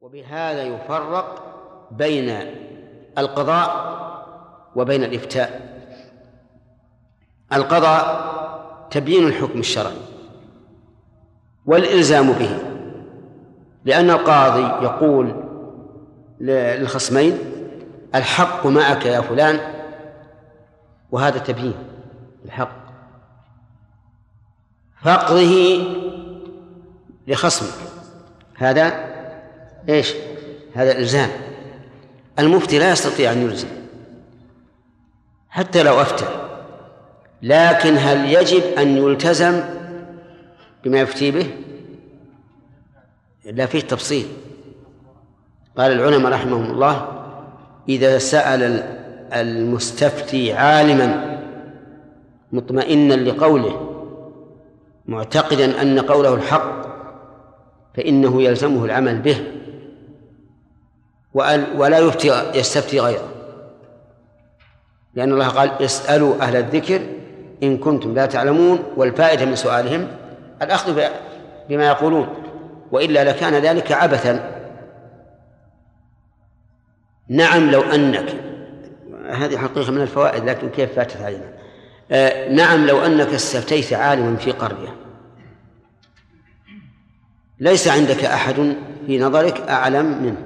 وبهذا يفرق بين القضاء وبين الإفتاء. القضاء تبيين الحكم الشرعي والإلزام به، لأن القاضي يقول للخصمين: الحق معك يا فلان، وهذا تبيين الحق، فاقضه لخصمك، هذا إيش؟ هذا إلزام. المفتي لا يستطيع أن يلزم حتى لو أفتى، لكن هل يجب أن يلتزم بما يفتي به؟ لا، فيه تفصيل. قال العلماء رحمهم الله: إذا سأل المستفتي عالما مطمئنا لقوله معتقدا أن قوله الحق فإنه يلزمه العمل به، ولا يستفتي غيره، لأن الله قال: اسألوا أهل الذكر إن كنتم لا تعلمون، والفائدة من سؤالهم الأخذ بما يقولون، وإلا لكان ذلك عبثا. نعم لو أنك، هذه حقيقة من الفوائد لكن كيف فاتت علينا. نعم لو أنك استفتيت عالما في قرية ليس عندك أحد في نظرك أعلم منه،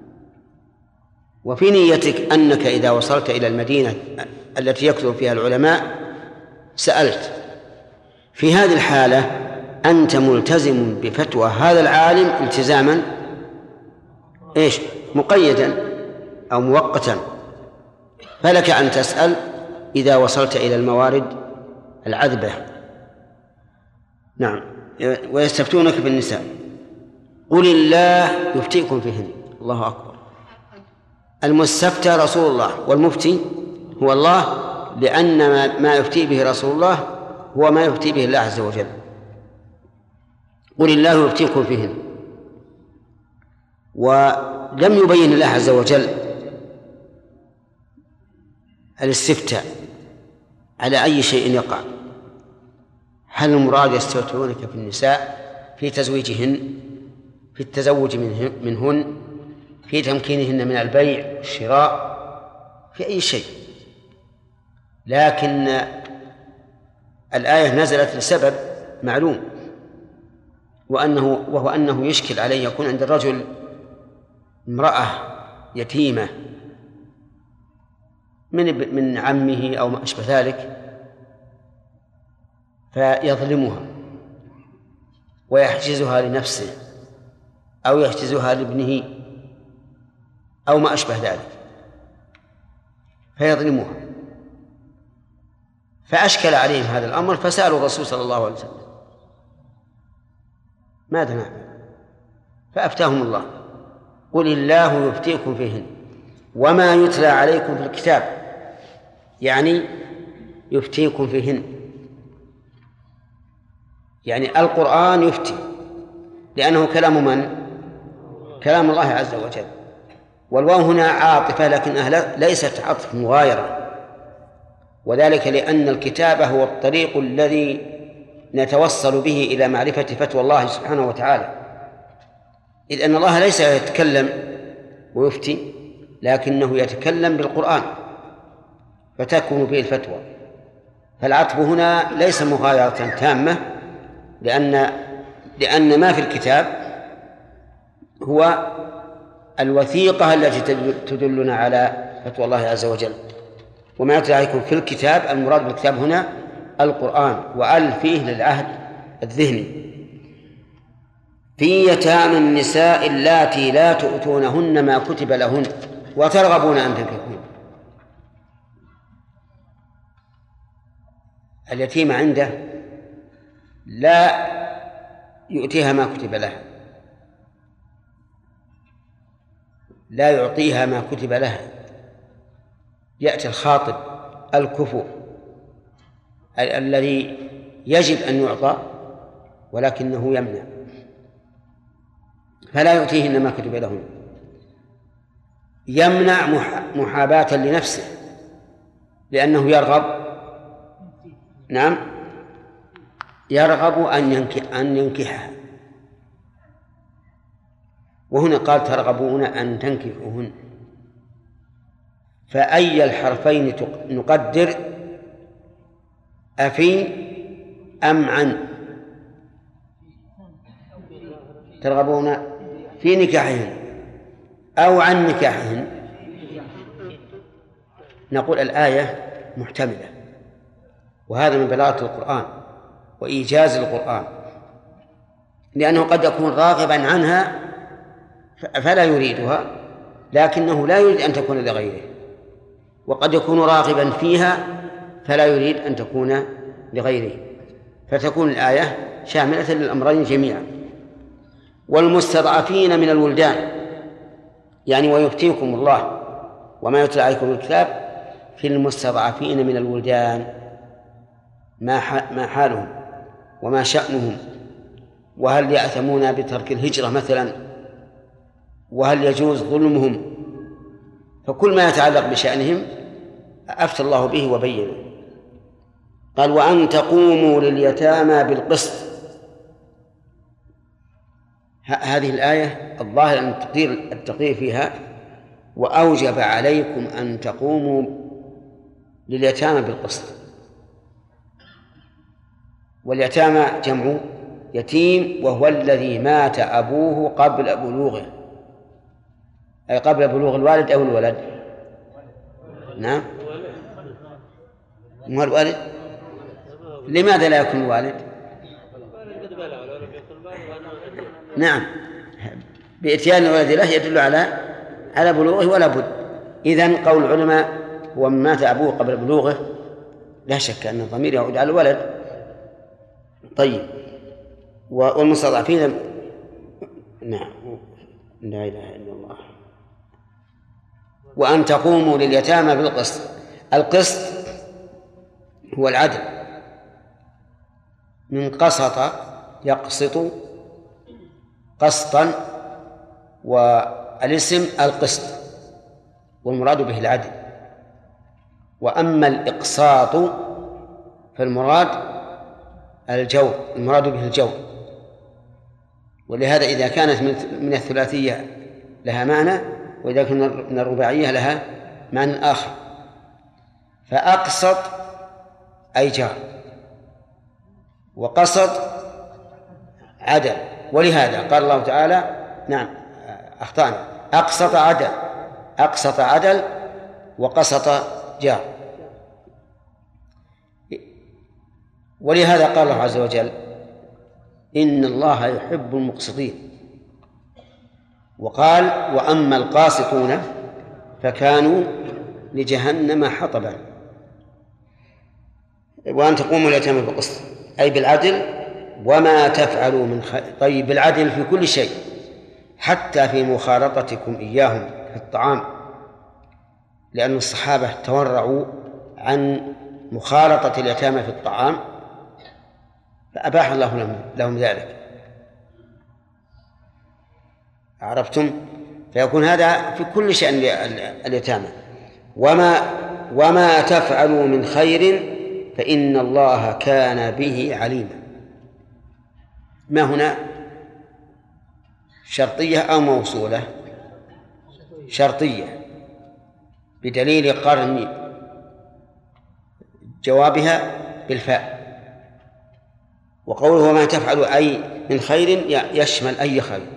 وفي نيتك أنك إذا وصلت إلى المدينة التي يكثر فيها العلماء سألت، في هذه الحالة أنت ملتزم بفتوى هذا العالم التزاما إيش؟ مقيدا أو مؤقتا، فلك أن تسأل إذا وصلت إلى الموارد العذبة. نعم. ويستفتونك في النساء قل الله يفتيكم فيهن. الله أكبر. المستفتى رسول الله والمفتي هو الله، لأن ما يفتي به رسول الله هو ما يفتي به الله عز وجل. قل الله يفتيكم فيهن. ولم يبين الله عز وجل الاستفتاء على أي شيء يقع. هل المراد يستفتونك في النساء في تزويجهن، في التزوج منهن، في تمكينهن من البيع والشراء، في أي شيء؟ لكن الآية نزلت لسبب معلوم، وهو أنه يشكل عليه يكون عند الرجل امرأة يتيمة من عمه أو ما أشبه ذلك، فيظلمها ويحجزها لنفسه أو يحجزها لابنه أو ما أشبه ذلك، فيظلمها. فأشكل عليهم هذا الأمر فسألوا الرسول صلى الله عليه وسلم ماذا نعمل؟ فأفتاهم الله: قل الله يفتيكم فيهن وما يتلى عليكم في الكتاب، يعني يفتيكم فيهن، يعني القرآن يفتي، لأنه كلام من؟ كلام الله عز وجل. والواو هنا عاطفة لكنها ليست عطف مغايرة، وذلك لأن الكتابة هو الطريق الذي نتوصل به إلى معرفة فتوى الله سبحانه وتعالى، إذ أن الله ليس يتكلم ويفتي، لكنه يتكلم بالقرآن فتكون به الفتوى. فالعطف هنا ليس مغايرة تامة، لأن ما في الكتاب هو الوثيقة التي تدلنا على فتوى الله عز وجل. وما يتلى عليكم في الكتاب، المراد بالكتاب هنا القرآن، وأل فيه للعهد الذهني. في يتامى النساء اللاتي لا تؤتونهن ما كتب لهن وترغبون أن تنكحوهن. اليتيمة عنده لا يؤتيها ما كتب لها، لا يعطيها ما كتب لها، يأتي الخاطب الكفو الذي يجب أن يعطى ولكنه يمنع، فلا يؤتيهن ما كتب لهن، يمنع محاباة لنفسه لأنه يرغب، نعم، يرغب أن ينكحها. وهنا قال ترغبون أن تنكحوهن، فأي الحرفين نقدر؟ أفي أم عن؟ ترغبون في نكاحهن أو عن نكاحهن؟ نقول الآية محتملة، وهذا من بلاغة القرآن وإيجاز القرآن، لأنه قد يكون راغبا عنها فلا يريدها، لكنه لا يريد أن تكون لغيره، وقد يكون راغبا فيها فلا يريد أن تكون لغيره، فتكون الآية شاملة للأمرين جميعا. والمستضعفين من الولدان، يعني ويفتيكم الله وما يتلى عليكم الكتاب في المستضعفين من الولدان، ما حالهم وما شأنهم، وهل يأثمون بترك الهجرة مثلا، وهل يجوز ظلمهم، فكل ما يتعلق بشأنهم أفتى الله به وبينه. قال وأن تقوموا لليتامى بالقسط. هذه الآية الظاهر أن التقدير فيها وأوجب عليكم أن تقوموا لليتامى بالقسط. واليتامى جمع يتيم، وهو الذي مات أبوه قبل بلوغه، أي قبل بلوغ الوالد أو الولد. نعم، مو الوالد. لماذا لا يكون الوالد؟ نعم، بإتيان الولد له يدل على بلوغه ولا بد. إذن قول العلماء ومن مات أبوه قبل بلوغه لا شك أن الضمير يعود على الولد. طيب، والمستضعفين نعم، لا إله إلا الله. وأن تقوموا لليتامى بالقسط. القسط هو العدل، من قسط يقسط قسطا، والاسم القسط، والمراد به العدل. وأما الإقساط فالمراد الجور، المراد به الجور. ولهذا إذا كانت من الثلاثية لها معنى، وإذا كانت من الرباعية لها معنى آخر. فأقسط أي جار، وقسط عدل. ولهذا قال الله تعالى نعم أخطأنا، أقسط عدل وقسط جار. ولهذا قال الله عز وجل إن الله يحب المقسطين. وقال وأما القاسطون فكانوا لجهنم حطبا. وأن تقوموا اليتامى بالقسط أي بالعدل، وما تفعلوا من خير. طيب، بالعدل في كل شيء، حتى في مخالطتكم إياهم في الطعام، لأن الصحابة تورعوا عن مخالطة اليتامى في الطعام فأباح الله لهم ذلك. عرفتم؟ فيكون هذا في كل شأن اليتامى. وما تفعلوا من خير فإن الله كان به عليما. ما هنا شرطية أو موصولة؟ شرطية، بدليل قرن جوابها بالفاء. وقوله وما تفعل أي من خير يشمل أي خير،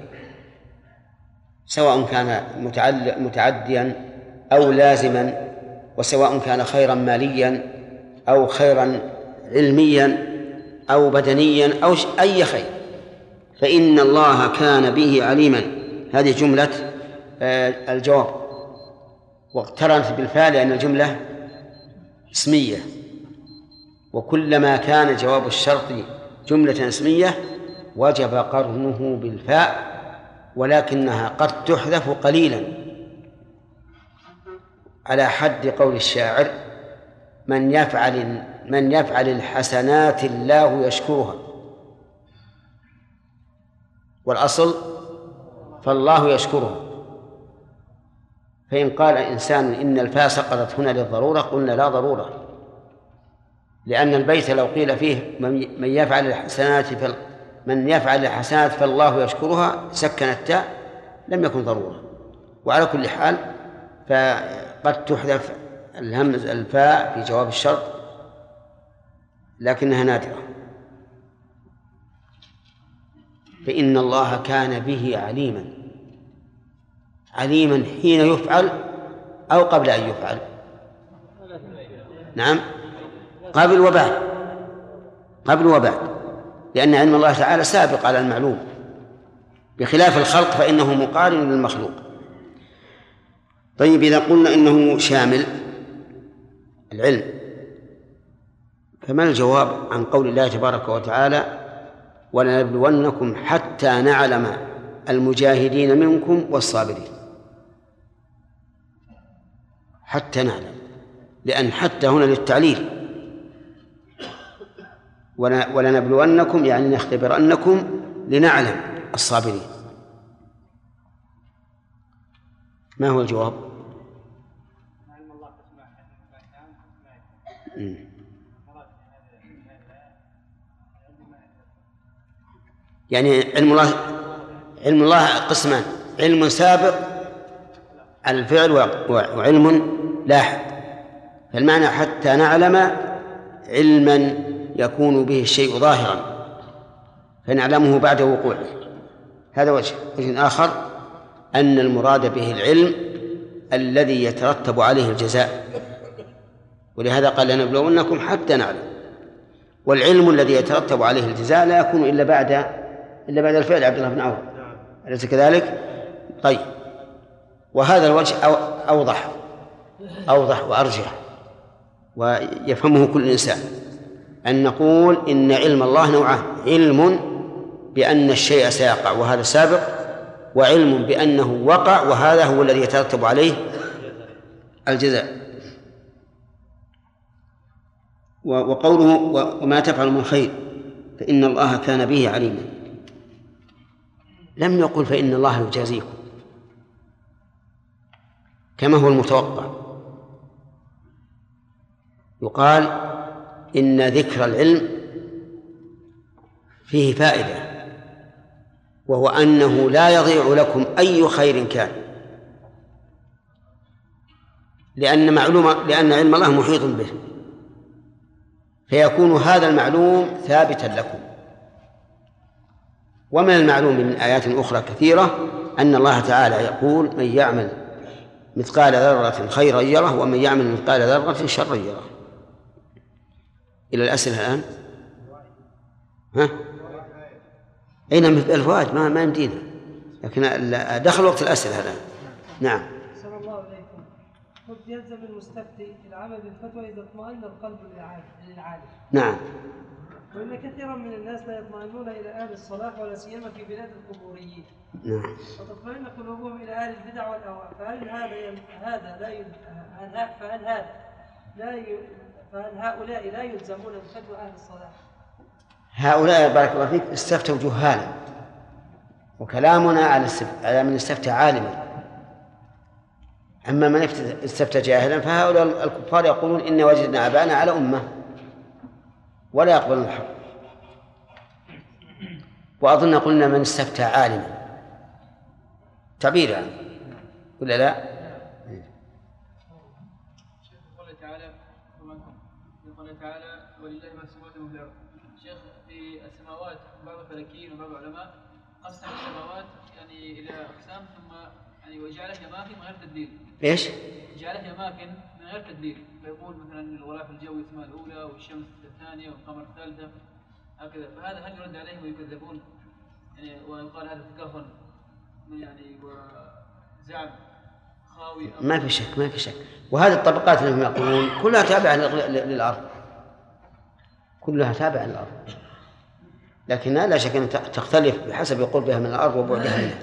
سواء كان متعديا أو لازما، وسواء كان خيرا ماليا أو خيرا علميا أو بدنيا أو أي خير، فإن الله كان به عليما. هذه جملة الجواب، واقترنت بالفاء لأن الجملة اسمية، وكلما كان جواب الشرط جملة اسمية وجب قرنه بالفاء، ولكنها قد تحذف قليلا، على حد قول الشاعر من يفعل الحسنات الله يشكرها، والأصل فالله يشكرها. فإن قال إنسان إن الفاء سقطت هنا للضرورة قلنا لا ضرورة، لأن البيت لو قيل فيه من يفعل الحسنات فالله يشكرها سكن التاء لم يكن ضرورة. وعلى كل حال فقد تحذف الهمز الفاء في جواب الشرط لكنها نادرة. فإن الله كان به عليما، عليما حين يفعل أو قبل أن يفعل؟ نعم، قبل وبعد، قبل وبعد، لأن علم الله تعالى سابق على المعلوم، بخلاف الخلق فإنه مقارن للمخلوق. طيب، إذا قلنا إنه شامل العلم، فما الجواب عن قول الله تبارك وتعالى: ولنبلونكم حتى نعلم المجاهدين منكم والصابرين؟ حتى نعلم، لأن حتى هنا للتعليل، ولنبلونكم يعني نختبرنكم لنعلم الصابرين. ما هو الجواب؟ يعني علم الله قسمان: علم سابق على الفعل وعلم لاحق. فالمعنى حتى نعلم علما يكون به الشيء ظاهرا فنعلمه بعد وقوعه. هذا وجه آخر أن المراد به العلم الذي يترتب عليه الجزاء، ولهذا قال لنبلونكم حتى نعلم. والعلم الذي يترتب عليه الجزاء لا يكون إلا بعد الفعل. عبد الله بن عوف، أليس كذلك؟ طيب، وهذا الوجه أوضح وأرجح ويفهمه كل إنسان، أن نقول إن علم الله نوعان: علم بأن الشيء سيقع وهذا سابق، وعلم بأنه وقع وهذا هو الذي يترتب عليه الجزاء. وقوله وما تفعل من خير فإن الله كان به عليما، لم يقل فإن الله يجازيكم كما هو المتوقع. يقال إن ذكر العلم فيه فائدة، وهو أنه لا يضيع لكم أي خير كان، لأن علم الله محيط به، فيكون هذا المعلوم ثابتا لكم. ومن المعلوم من آيات أخرى كثيرة أن الله تعالى يقول: من يعمل مثقال ذرة خيرا يره ومن يعمل مثقال ذرة شرا يره. إلى الأسئلة الآن. أين الفوائد؟ ما يمدينا، لكن دخل وقت الأسئلة الآن. نعم. صلى الله عليكم. قد يلزم المستفتي العمل بالفتوى إذا اطمأن القلب للعالم. نعم. وإن كثيرا من الناس لا يطمئنون إلى أهل الصلاح ولا سيما في بلاد القبوريين. نعم. وتطمئن قلوبهم إلى أهل البدع والأهواء. فهل هؤلاء لا يلزمون بفتوى أهل الصلاح؟ هؤلاء بارك الله فيك استفتوا جهالا، وكلامنا على من استفتى عالما. أما من استفتى جاهلا فهؤلاء الكفار يقولون إن وجدنا آباءنا على أمة ولا يقبلون الحق. وأظن قلنا من استفتى عالما تعبير عنه ولا لا؟ قال تعالى: ولله ما في السماوات وما في الأرض. شيخ، في السماوات بعض الفلكيين وبعض العلماء قسم السماوات يعني إلى أقسام، ثم يعني وجعله أماكن من غير تدبير. إيش؟ جعله أماكن من غير تدبير، فيقول مثلا الغلاف الجوي اسمها الأولى والشمس الثانية والقمر الثالثة هكذا. فهذا هل يرد عليهم ويكذبون؟ يعني ويقال هذا تكهن يعني وزعم خاوي؟ ما في شك. وهذه الطبقات اللي هم يقولون كلها تابعة للأرض، كلها تابعة للأرض، لكنها لا شك أن تختلف بحسب قربها من الأرض وبعدها منها.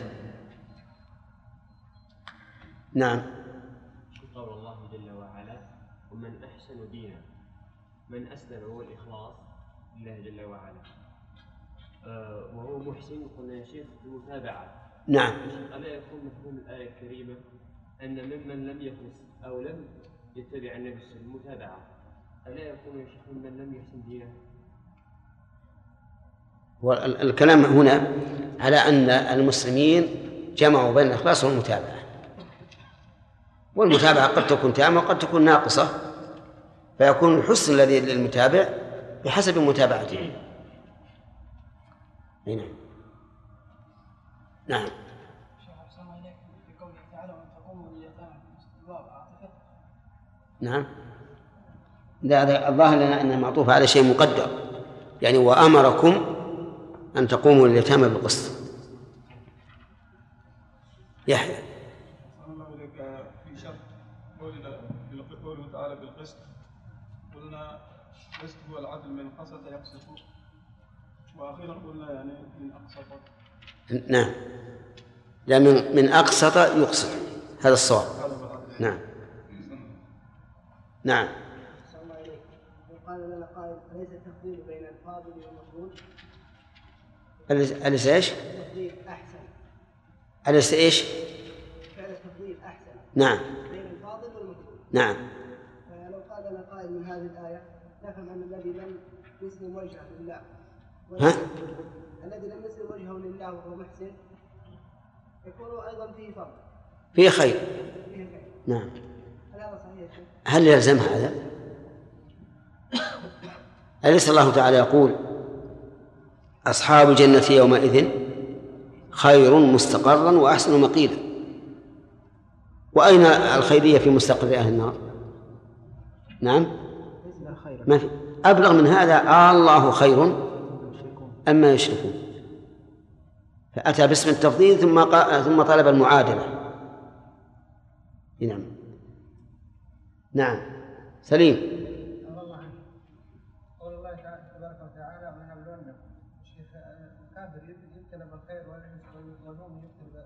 نعم. قول الله جل وعلا: ومن أحسن دينا من أسلم، هو الإخلاص لله جل وعلا، وهو محسن. قلنا يا شيخ المتابعة. نعم. ألا يكون مفهوم الآية الكريمة أن ممن لم يخلص أو لم يتبع النبي صلى الله عليه وسلم المتابعة، ألا يكون يا شيخ ممن لم يحسن دينه؟ والكلام هنا على أن المسلمين جمعوا بين الإخلاص والمتابعة، والمتابعة قد تكون تامة وقد تكون ناقصة، فيكون الحسن الذي للمتابع بحسب متابعته. هنا. نعم. نعم. لا، الظاهر لنا أن معطوف على شيء مقدر، يعني وأمركم أن تقوموا لليتامى بالقسط. يحيى. في شرط قوله تعالى بالقسط، قلنا القسط هو العدل من قسط يقسط، وأخيرا قلنا يعني من أقسط. نعم، لا، من أقسط يقسط، هذا الصواب. نعم. نعم. قال لنا قائل أليس التفضيل بين الفاضل والمفضول؟ أليس إيش؟ التفضيل أحسن. أليس إيش؟ فعل التفضيل أحسن. نعم. بين الفاضل والمفضول. نعم. فلو قال لنا قائل من هذه الآية نفهم أن الذي لم يسلم وجهه لله الذي لم يسلم وجهه لله وهو محسن يكون أيضا فيه فضل، فيه خير. نعم. هل هذا صحيح؟ هل يلزم هذا؟ أليس الله تعالى يقول أصحاب الجنة يومئذ خير مستقرا وأحسن مقيلا؟ وأين الخيرية في مستقر أهل النار؟ نعم، ما في أبلغ من هذا. الله خير أما يشركون، فأتى باسم التفضيل ثم طلب المعادلة. نعم. نعم. سليم. قول الله تبارك وتعالى ونبلونكم، الشيخ الكافر يبتلى بالخير والمؤمن يبتلى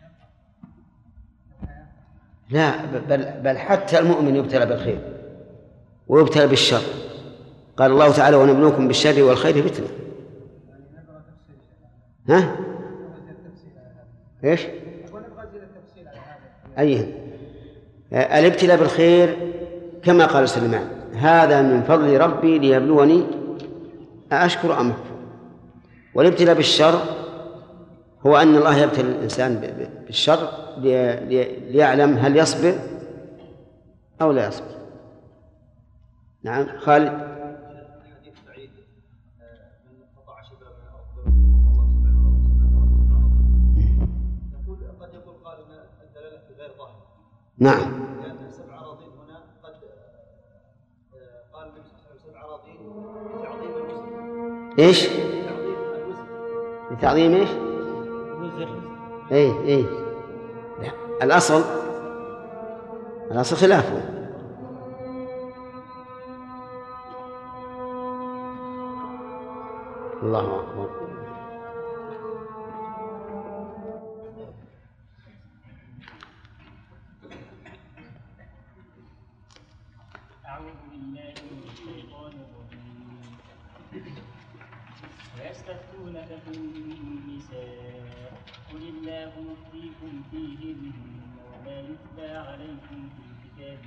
بالشر؟ لا، بل حتى المؤمن يبتلى بالخير ويبتلى بالشر. قال الله تعالى ونبلوكم بالشر والخير فتنة. ها؟ ايش؟ أيه؟ الابتلاء بالخير كما قال سليمان هذا من فضل ربي ليبلوني أأشكر أم أكفر. والابتلاء بالشر هو أن الله يبتلي الإنسان بالشر ليعلم هل يصبر أو لا يصبر. نعم. خالد. حديث سعيد من قطع شبرا من الأرض يقول قد يقول قال أن الدلالة غير ظاهرة. نعم. لأن 7 أراضين هنا قد قال النبي صلى الله عليه وسلم 7 أراضين لتعظيم المسلم. إيش؟ لتعظيم المسلم. لتعظيم إيش؟ إيه. لا. الأصل خلافه. الله أكبر. أعوذ بالله من الشيطان الرجيم. ويستفتونك في النساء قل الله يفتيكم فيهن وما يتلى عليكم في الكتاب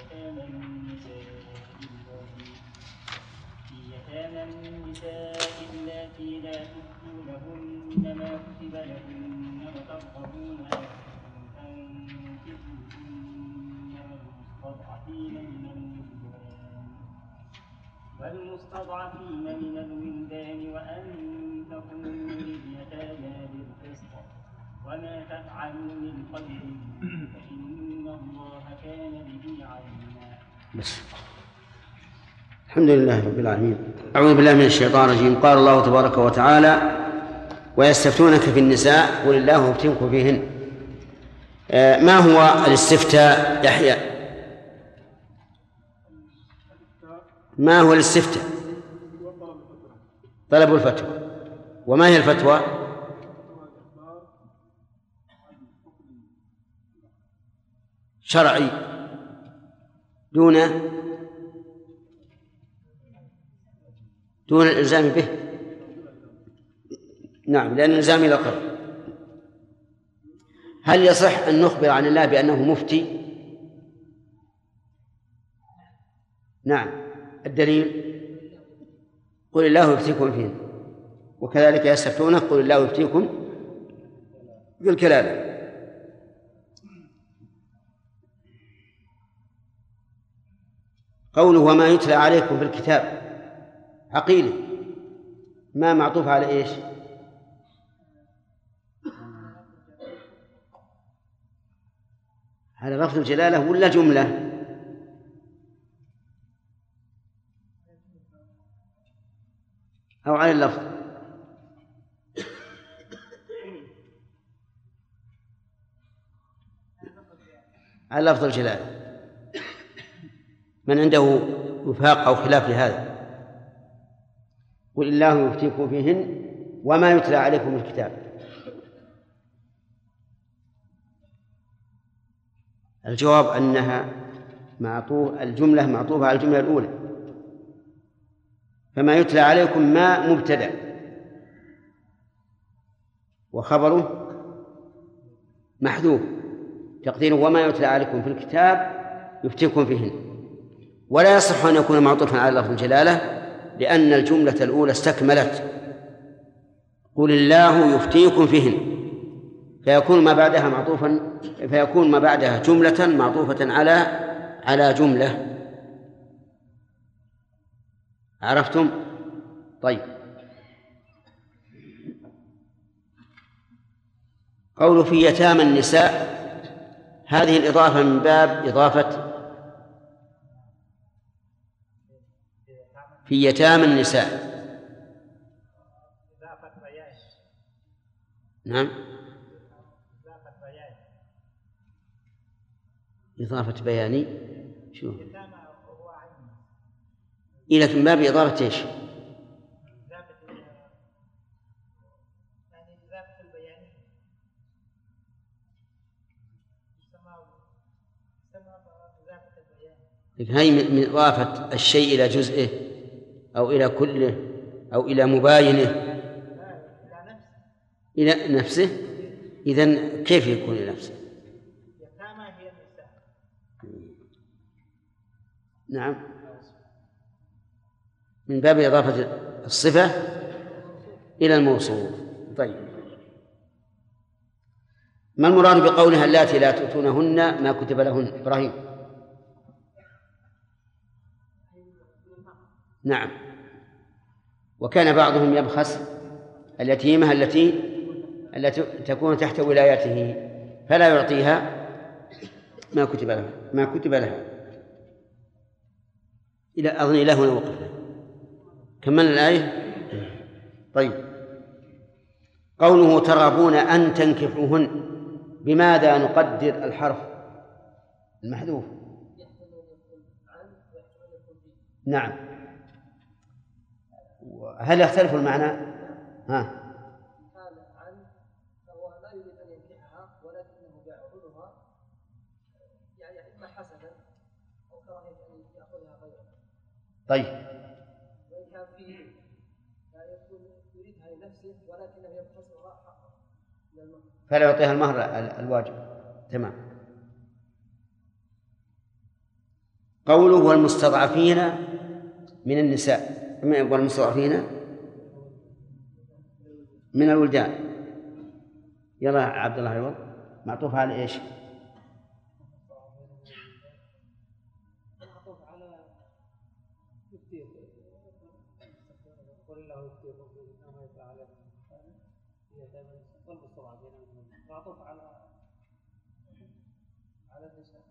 في يتامى النساء اللاتي لا تؤتونهن ما كتب لهن وترغبون أن تنكحوهن والمستضعفين من الولدان وأن تقوموا لليتامى بالقسط وما تفعلوا من خير فإن الله كان به عليما. الحمد لله رب العالمين. أعوذ بالله من الشيطان الرجيم. قال الله تبارك وتعالى ويستفتونك في النساء قل الله يفتيكم فيهن. ما هو الاستفتاء يحيى؟ ما هو الاستفتاء؟ طلب الفتوى. وما هي الفتوى؟ شرعي دون الإلزام به. نعم، لأن الإلزام إلى قرب. هل يصح أن نخبر عن الله بأنه مفتي؟ نعم. الدليل قل الله يفتيكم فيه. وكذلك يستفتونك قل الله يفتيكم بالكلالة. قوله وما يتلى عليكم في الكتاب عقيلة، ما معطوف على إيش؟ على لفظ الجلالة ولا جملة؟ أو على اللفظ؟ على لفظ الجلالة. من عنده وفاق أو خلاف لهذا؟ قل الله يفتيكم فيهن وما يتلى عليكم الكتاب. الجواب أنها الجملة معطوفة على الجملة الأولى، فما يتلى عليكم ما مبتدأ وخبره محذوف، تقديره وما يتلى عليكم في الكتاب يفتيكم فيهن. ولا يصح أن يكون معطوفا على لفظ الجلالة لأن الجملة الأولى استكملت قل الله يفتيكم فيهن، فيكون ما بعدها جملة معطوفة على جملة. عرفتم؟ طيب. قول في يتامى النساء، هذه الإضافة من باب إضافة في يتامى النساء. نعم، إضافة بياني. شو إلى من باب إضافة إيش؟ هي من إضافة الشيء إلى جزئه أو إلى كله أو إلى مباينه إلى نفسه. إذن كيف يكون إلى نفسه؟ نعم، من باب إضافة الصفة إلى الموصوف. طيب، ما المراد بقولها اللاتي لا تؤتونهن ما كتب لهن؟ إبراهيم. نعم، وكان بعضهم يبخس اليتيمة التي تكون تحت ولايته فلا يعطيها ما كتب لها. إلى هنا وقفنا. كملنا الآية. طيب، قوله ترغبون أن تنكحوهن، بماذا نقدر الحرف المحذوف؟ نعم، هل يختلف المعنى؟ ها، هو لا يريد أن ينكحها ولكنه يأخذها يعني إما حسدا أو كراهية أن يأخذها غيره. طيب، وإن كان فيه لا يكون يريدها لنفسه ولكنه يبخسها حقا من المهر فلا يعطيها المهر الواجب. تمام. قوله والمستضعفين من النساء والمستضعفين من الولدان. يلا عبد الله عوض، معطوف على ايش؟ معطوف على يفتيك قل الله يفتيكم فيما يتعالى والمستضعفين معطوف على النساء.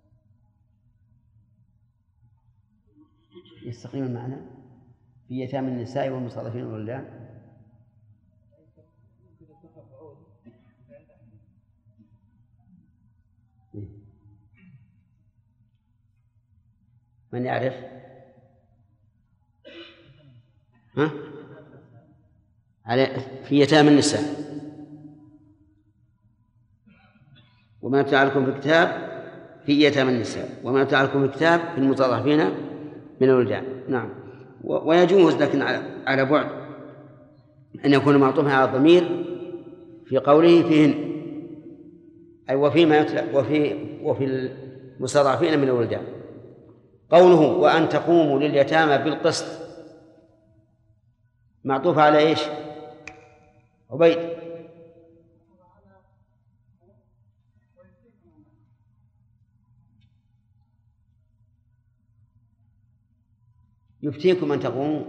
يستقيم المعنى في يتامى النساء والمستضعفين من الولدان. من يعرف؟ ها؟ في يتامى النساء وما يتعلكم في الكتاب في يتامى النساء وما يتعلكم في الكتاب في المستضعفين من الولدان. نعم، ويجوز لكن على بعد أن يكون معطوفا على الضمير في قوله فيهن، أي وفيما يتلى وفي المستضعفين من الولدان. قوله وأن تقوموا لليتامى بالقسط معطوف على إيش؟ عبيد. يفتيكم أن تقوموا،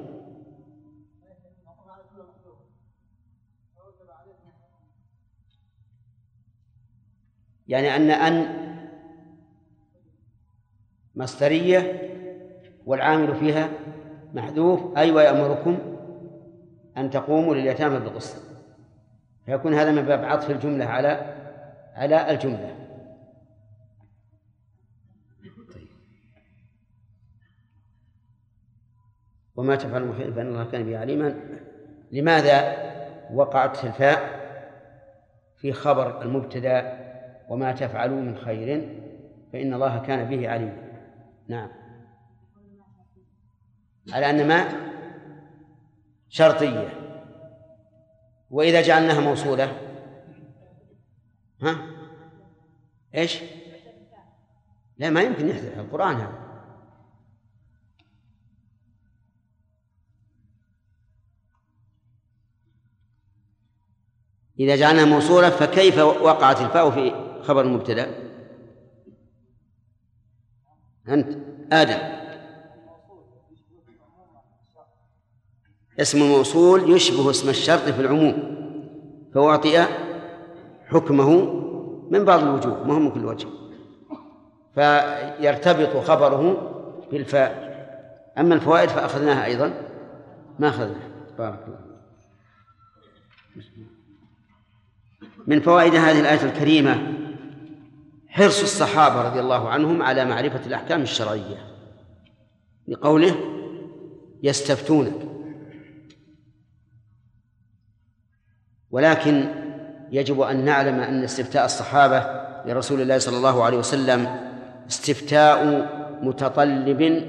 يعني أن مصدرية والعامل فيها محذوف، أي ويأمركم أن تقوموا لليتامى بالقسط، فيكون هذا من باب عطف الجملة على الجملة. وما تفعل من خير فإن الله كان به عليما. لماذا وقعت الفاء في خبر المبتدأ وما تفعلوا من خير فإن الله كان به عليما؟ نعم، على أن ما شرطية، وإذا جعلناها موصولة إيش؟ لا، ما يمكن يحدث القرآن هذا. إذا جعلناها موصولة فكيف وقعت الفاء في خبر المبتدأ؟ أنت آدم، اسم الموصول يشبه اسم الشرط في العموم، فأعطي حكمه من بعض الوجوه، ما هو من كل وجه، فيرتبط خبره بالفاء. أما الفوائد فأخذناها أيضا، ما أخذناها. بارك الله. من فوائد هذه الآية الكريمة حرص الصحابة رضي الله عنهم على معرفة الأحكام الشرعية، لقوله يستفتونك. ولكن يجب أن نعلم أن استفتاء الصحابة لرسول الله صلى الله عليه وسلم استفتاء متطلب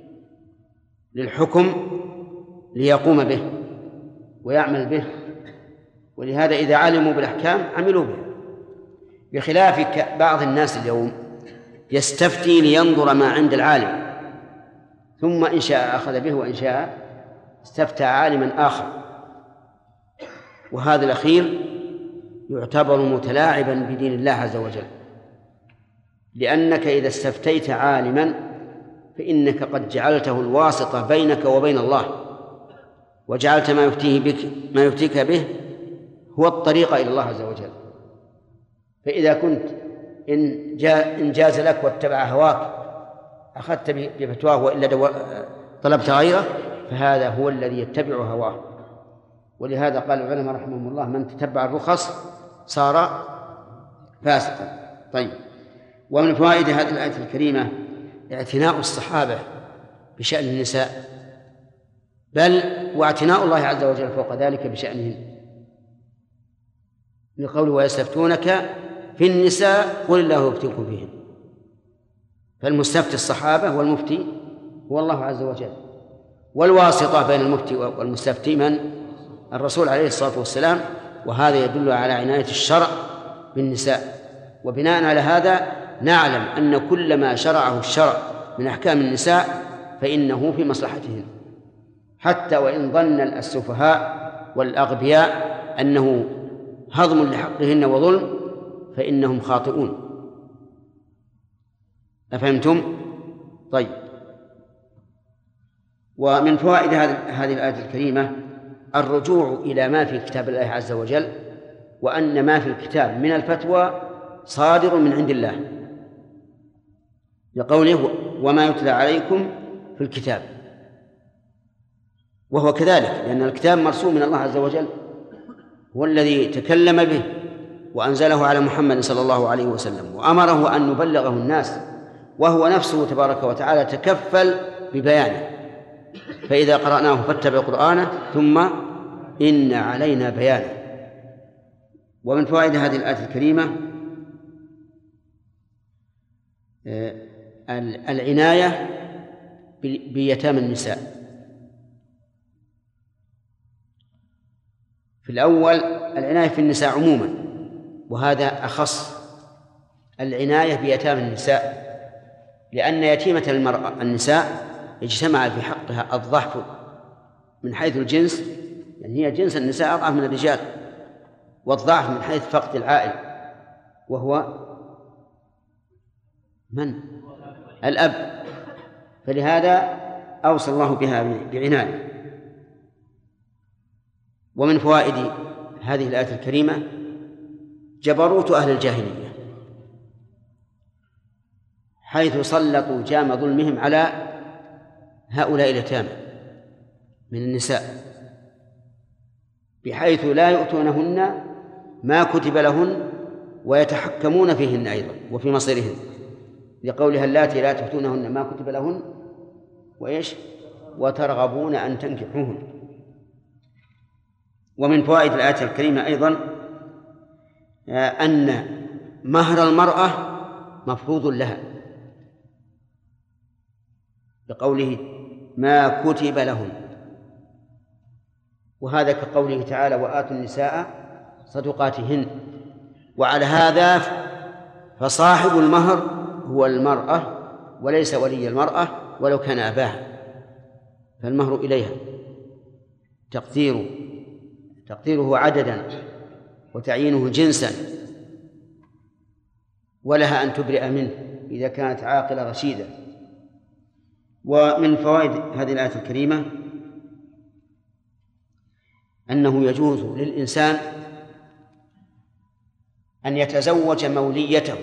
للحكم ليقوم به ويعمل به، ولهذا إذا علموا بالأحكام عملوا به، بخلاف بعض الناس اليوم يستفتي لينظر ما عند العالم، ثم إن شاء أخذ به وإن شاء استفتى عالما آخر، وهذا الأخير يعتبر متلاعبا بدين الله عز وجل، لأنك إذا استفتيت عالما فإنك قد جعلته الواسطة بينك وبين الله، وجعلت ما يفتيك به هو الطريق إلى الله عز وجل. فإذا كنت إن جاز لك واتبع هواك أخذت بفتواه، وإلا طلبت غيره، فهذا هو الذي يتبع هواه. ولهذا قال العلماء رحمهم الله من تتبع الرخص صار فاسقا. طيب، ومن فوائد هذه الآية الكريمة اعتناء الصحابة بشأن النساء، بل واعتناء الله عز وجل فوق ذلك بشأنهن، لقوله ويستفتونك في النساء قل الله يفتيكم فيهن. فالمستفتي الصحابة والمفتي هو الله عز وجل، والواسطة بين المفتي والمستفتي من؟ الرسول عليه الصلاة والسلام. وهذا يدل على عناية الشرع بالنساء. وبناء على هذا نعلم أن كل ما شرعه الشرع من أحكام النساء فإنه في مصلحتهن، حتى وإن ظن السفهاء والأغبياء أنه هضم لحقهن وظلم فإنهم خاطئون. أفهمتم؟ طيب، ومن فوائد هذه الآية الكريمة الرجوع إلى ما في كتاب الله عز وجل، وأن ما في الكتاب من الفتوى صادر من عند الله، لقوله وما يتلى عليكم في الكتاب، وهو كذلك، لأن الكتاب مرسوم من الله عز وجل، هو الذي تكلم به وأنزله على محمد صلى الله عليه وسلم وأمره أن يبلغه الناس، وهو نفسه تبارك وتعالى تكفل ببيانه. فإذا قرأناه فاتبع قرآنه ثم إن علينا بيانه. ومن فوائد هذه الآية الكريمة العناية بيتامى النساء. في الأول العناية في النساء عموما، وهذا أخص العناية بيتامى النساء، لأن يتيمة المرأة النساء اجتمع في حقها الضعف من حيث الجنس، يعني هي جنس النساء أضعف من الرجال، والضعف من حيث فقد العائل، وهو من؟ الأب. فلهذا أوصى الله بها بعناية. ومن فوائد هذه الآية الكريمة جبروت أهل الجاهلية، حيث سلطوا جام ظلمهم على هؤلاء اليتامى من النساء، بحيث لا يؤتونهن ما كتب لهن ويتحكمون فيهن أيضا وفي مصيرهن، لقولها اللاتي لا تؤتونهن ما كتب لهن وترغبون أن تنكحوهن. ومن فوائد الآية الكريمة أيضا أن مهر المرأة مفروض لها، بقوله ما كتب لهن، وهذا كقوله تعالى وآتوا النساء صدقاتهن. وعلى هذا فصاحب المهر هو المرأة وليس ولي المرأة ولو كان أباها، فالمهر إليها تقديره عددا وتعيينه جنسا، ولها أن تبرئ منه إذا كانت عاقلة رشيدة. ومن فوائد هذه الآية الكريمة أنه يجوز للإنسان أن يتزوج موليته،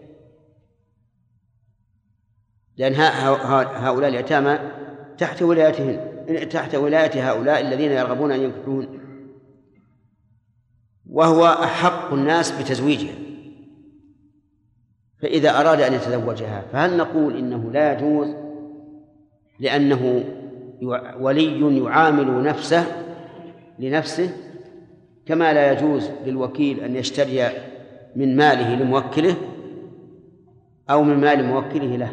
لأن هؤلاء اليتامى تحت ولاية هؤلاء الذين يرغبون أن ينكحون، وهو أحق الناس بتزويجها. فإذا أراد أن يتزوجها فهل نقول إنه لا يجوز لأنه ولي يعامل نفسه لنفسه، كما لا يجوز للوكيل أن يشتري من ماله لموكله أو من مال موكله له؟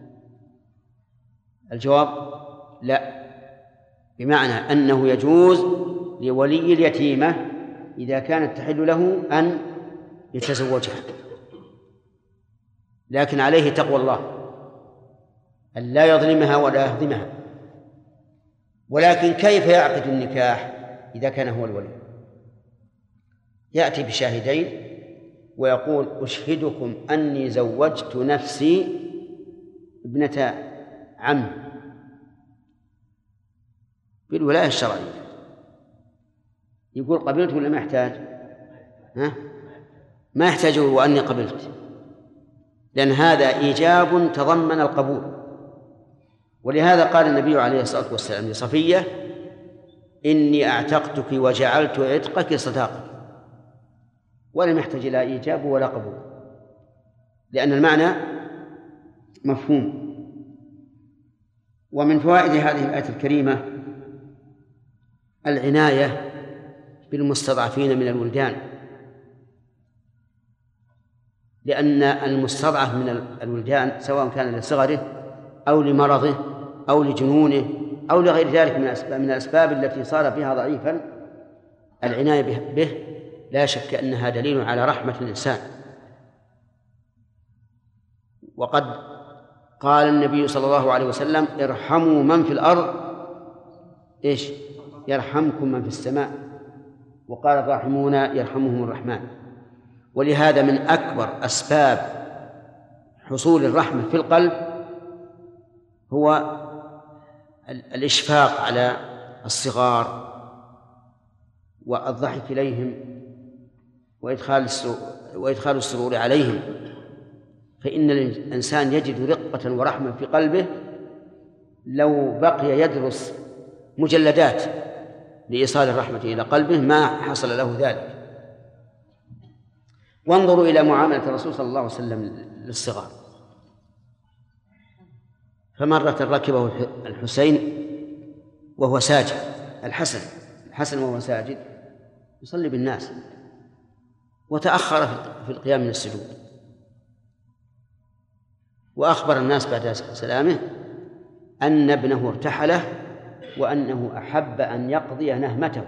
الجواب لا، بمعنى أنه يجوز لولي اليتيمة إذا كانت تحل له أن يتزوجها، لكن عليه تقوى الله أن لا يظلمها ولا يهضمها. ولكن كيف يعقد النكاح إذا كان هو الولي؟ يأتي بشاهدين ويقول أشهدكم أني زوجت نفسي ابنة عم بالولاية الشرعية. يقول قبلت ولا ما يحتاج؟ ما يحتاج وأني قبلت، لأن هذا إيجاب تضمن القبول. ولهذا قال النبي عليه الصلاة والسلام لصفية إني أعتقتك وجعلت عتقك صداقة، ولم يحتاج إلى إيجاب ولا قبول، لأن المعنى مفهوم. ومن فوائد هذه الآية الكريمة العناية بالمستضعفين من الولدان، لأن المستضعف من الولدان سواء كان لصغره أو لمرضه أو لجنونه أو لغير ذلك من الأسباب التي صار فيها ضعيفا، العناية به لا شك أنها دليل على رحمة الإنسان. وقد قال النبي صلى الله عليه وسلم ارحموا من في الأرض يرحمكم من في السماء، وقال الراحمون يرحمهم الرحمن. ولهذا من أكبر أسباب حصول الرحمة في القلب هو الإشفاق على الصغار والضحك إليهم وإدخال السرور عليهم، فإن الإنسان يجد رقة ورحمة في قلبه لو بقي يدرس مجلدات لإيصال الرحمة إلى قلبه ما حصل له ذلك. وانظروا إلى معاملة الرسول صلى الله عليه وسلم للصغار، فمرة ركبه الحسين وهو ساجد، الحسن وهو ساجد يصلي بالناس، وتأخر في القيام من السجود، وأخبر الناس بعد سلامه أن ابنه ارتحله وأنه أحب أن يقضي نهمته.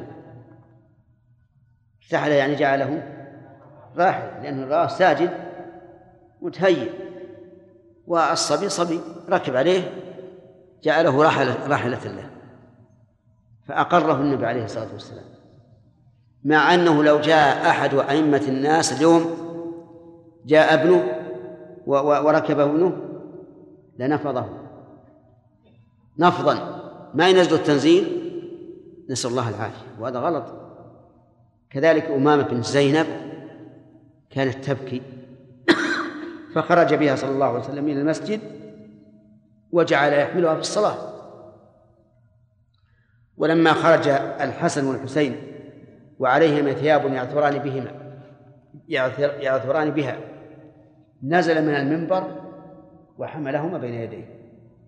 ارتحله يعني جعله راحل، لأنه راه ساجد متهيئ، والصبي صبي ركب عليه جعله راحلة له، فأقره النبي عليه الصلاة والسلام، مع أنه لو جاء أحد أئمة الناس اليوم جاء ابنه وركبه ابنه لنفضه، نفضا ما ينزل التنزيل، نسأل الله العافية، وهذا غلط. كذلك أمامة بنت زينب كانت تبكي فخرج بها صلى الله عليه وسلم إلى المسجد وجعل يحملها في الصلاة. ولما خرج الحسن والحسين وعليهما ثياب يعثران بها نزل من المنبر وحملهما بين يديه.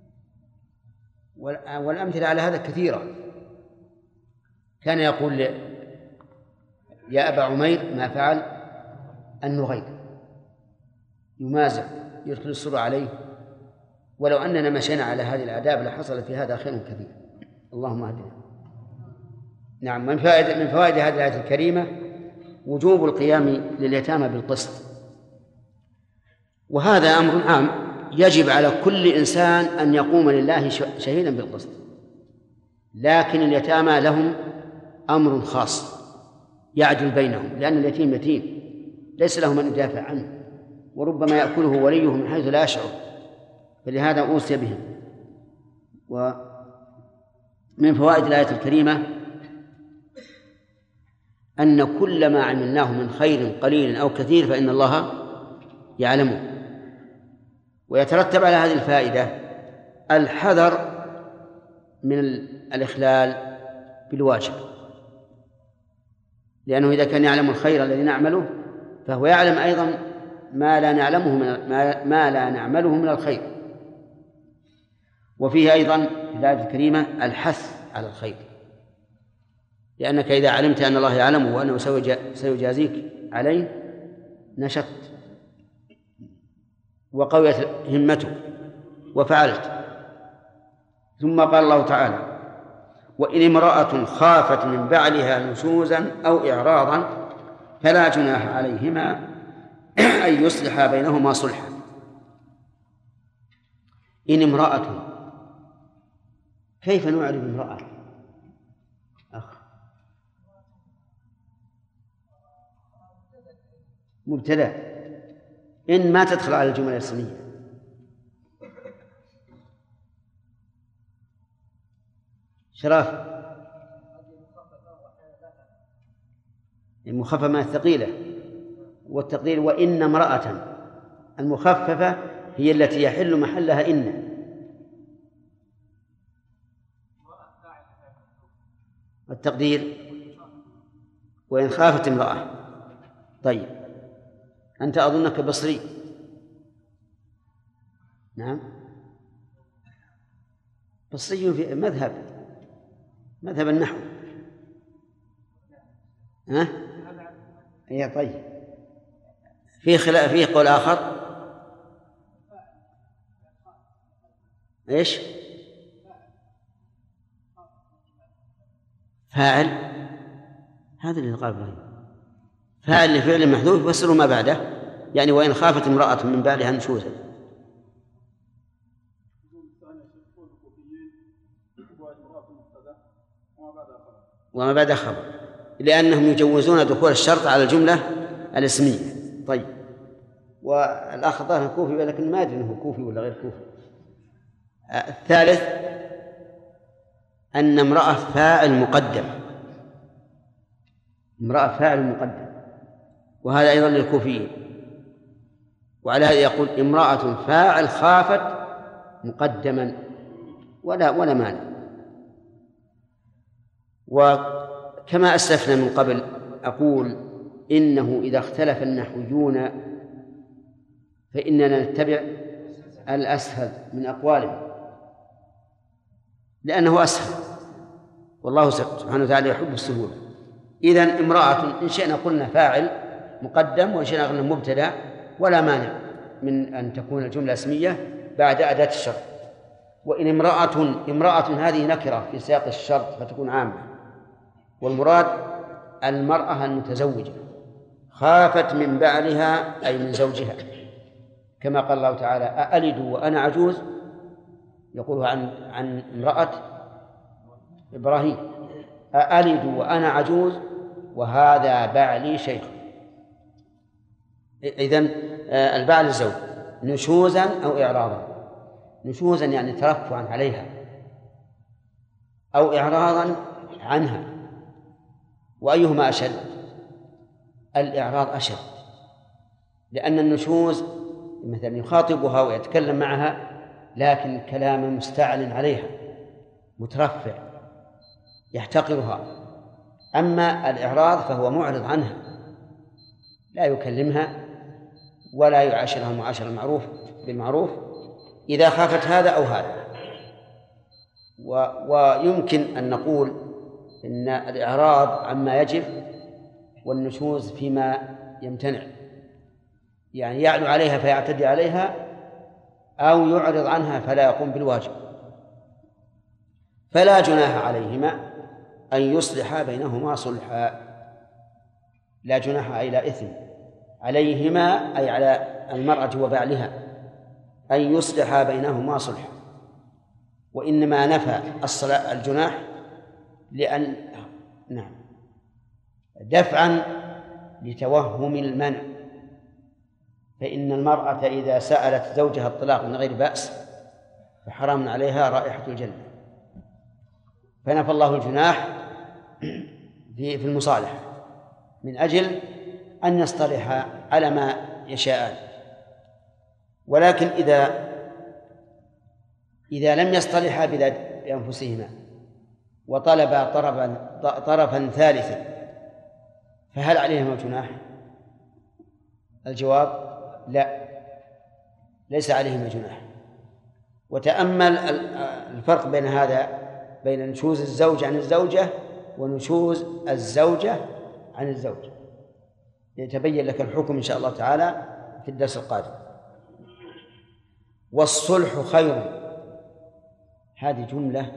والأمثلة على هذا كثيرة. كان يقول يا أبا عمير ما فعل النغير، يمازح، يدخل السرور عليه. ولو أننا مشينا على هذه الآداب لحصل في هذا خير كثير. اللهم اهدنا. نعم، من فوائد هذه الآية الكريمة وجوب القيام لليتامى بالقسط، وهذا أمر عام يجب على كل إنسان أن يقوم لله شهيدا بالقسط. لكن اليتامى لهم أمر خاص يعدل بينهم، لأن اليتيم يتيم ليس له من يدافع عنه، وربما يأكله وليه من حيث لا يشعر، فلهذا أوصي بهم. ومن فوائد الآية الكريمة أن كل ما عملناه من خير قليل أو كثير فإن الله يعلمه. ويترتب على هذه الفائدة الحذر من الإخلال بالواجب، لأنه إذا كان يعلم الخير الذي نعمله فهو يعلم أيضا ما لا نعمله من الخير. وفيه أيضا في الآية الكريمة الحث على الخير، لأنك إذا علمت أن الله يعلمه وأنه سيجازيك عليه نشطت وقويت همته وفعلت. ثم قال الله تعالى وإن امرأة خافت من بعلها نشوزا أو إعراضا فلا جناح عليهما أن يصلحا بينهما صلحا. إن امرأة، كيف نعرف امرأة؟ مبتدأ، إن ما تدخل على الجمل الاسمية. شراف المخففة من الثقيلة، والتقدير وإن امرأة. المخففة هي التي يحل محلها إن. التقدير وإن خافت امرأة. طيب، أنت أظنك بصري. نعم، بصري في مذهب النحو. ها؟ يا طيب، في خلاف، فيه قول آخر. إيش؟ فاعل، هذا اللي قال إبراهيم، فاعل لفعل محذوف يفسر ما بعده، يعني وإن خافت امرأة من بعلها نشوزا. وما بعد خبر، لأنهم يجوزون دخول الشرط على الجملة الاسمية. طيب، والأخ ظاهر كوفي ولكن ما أدري أنه كوفي ولا غير كوفي. الثالث أن امرأة فاعل مقدم، امرأة فاعل مقدم، وهذا أيضا للكوفيين. وعلى هذا يقول امرأة فاعل خافت مقدما ولا مانع. وكما أسلفنا من قبل أقول إنه إذا اختلف النحويون فإننا نتبع الأسهل من أقوالهم، لأنه أسهل، والله سبحانه وتعالى يحب السهولة. إذن امرأة إن شئنا قلنا فاعل مقدم وإن شئنا قلنا مبتدأ، ولا مانع من أن تكون الجملة اسمية بعد أداة الشرط. وإن امرأة هذه نكرة في سياق الشرط فتكون عامة، والمراد المرأة المتزوجة خافت من بعلها أي من زوجها، كما قال الله تعالى أألد وأنا عجوز، يقول عن امرأة إبراهيم أألد وأنا عجوز وهذا بعلي شيخ. إذن البعل الزوج نشوزا أو إعراضا. نشوزا يعني ترفعا عليها أو إعراضا عنها، وأيهما أشد؟ الإعراض أشد، لأن النشوز مثلا يخاطبها ويتكلم معها لكن كلام مستعل عليها مترفع يحتقرها. أما الإعراض فهو معرض عنها، لا يكلمها ولا يعاشرها المعاشرة بالمعروف إذا خافت هذا أو هذا. ويمكن أن نقول إن الإعراض عما يجب والنشوز فيما يمتنع، يعني يعلو عليها فيعتدي عليها أو يعرض عنها فلا يقوم بالواجب. فلا جناح عليهما أن يصلحا بينهما صلحا. لا جناح أي لا إثم عليهما أي على المرأة وبعلها أن يصلحا بينهما صلحا. وإنما نفى الجناح لأن دفعا لتوهم المنع، فإن المرأة إذا سألت زوجها الطلاق من غير بأس فحرام عليها رائحة الجنة، فنفى الله الجناح في المصالحة من أجل أن يصطلحا على ما يشاءان. ولكن إذا لم يصطلحا بأنفسهما وطلبا طرفا ثالثا فهل عليهما جناح؟ الجواب لا، ليس عليهما جناح. وتأمل الفرق بين هذا، بين نشوز الزوج عن الزوجة ونشوز الزوجة عن الزوج، يتبين لك الحكم إن شاء الله تعالى في الدرس القادم. والصلح خير، هذه جملة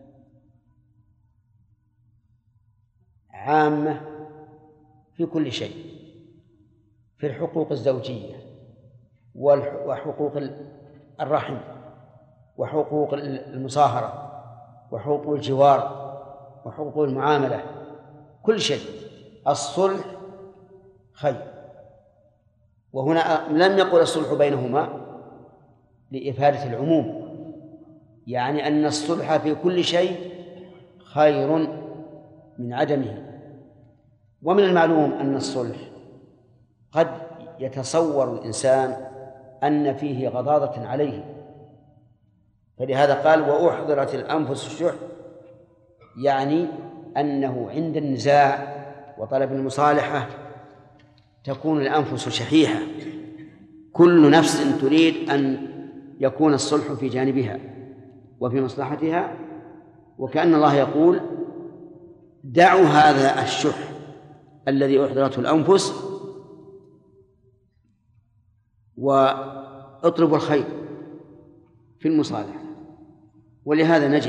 عامة في كل شيء، في الحقوق الزوجية وحقوق الرحم وحقوق المصاهرة وحقوق الجوار وحقوق المعاملة، كل شيء الصلح خير. وهنا لم يقل الصلح بينهما لإفادة العموم، يعني أن الصلح في كل شيء خير من عدمه. ومن المعلوم أن الصلح قد يتصور الإنسان أن فيه غضاضة عليه، فلهذا قال وأحضرت الأنفس الشح، يعني أنه عند النزاع وطلب المصالحة تكون الأنفس شحيحة، كل نفس تريد أن يكون الصلح في جانبها وفي مصلحتها، وكأن الله يقول دعوا هذا الشح الذي أحضرته الأنفس واطلبوا الخير في المصالحة. ولهذا نجد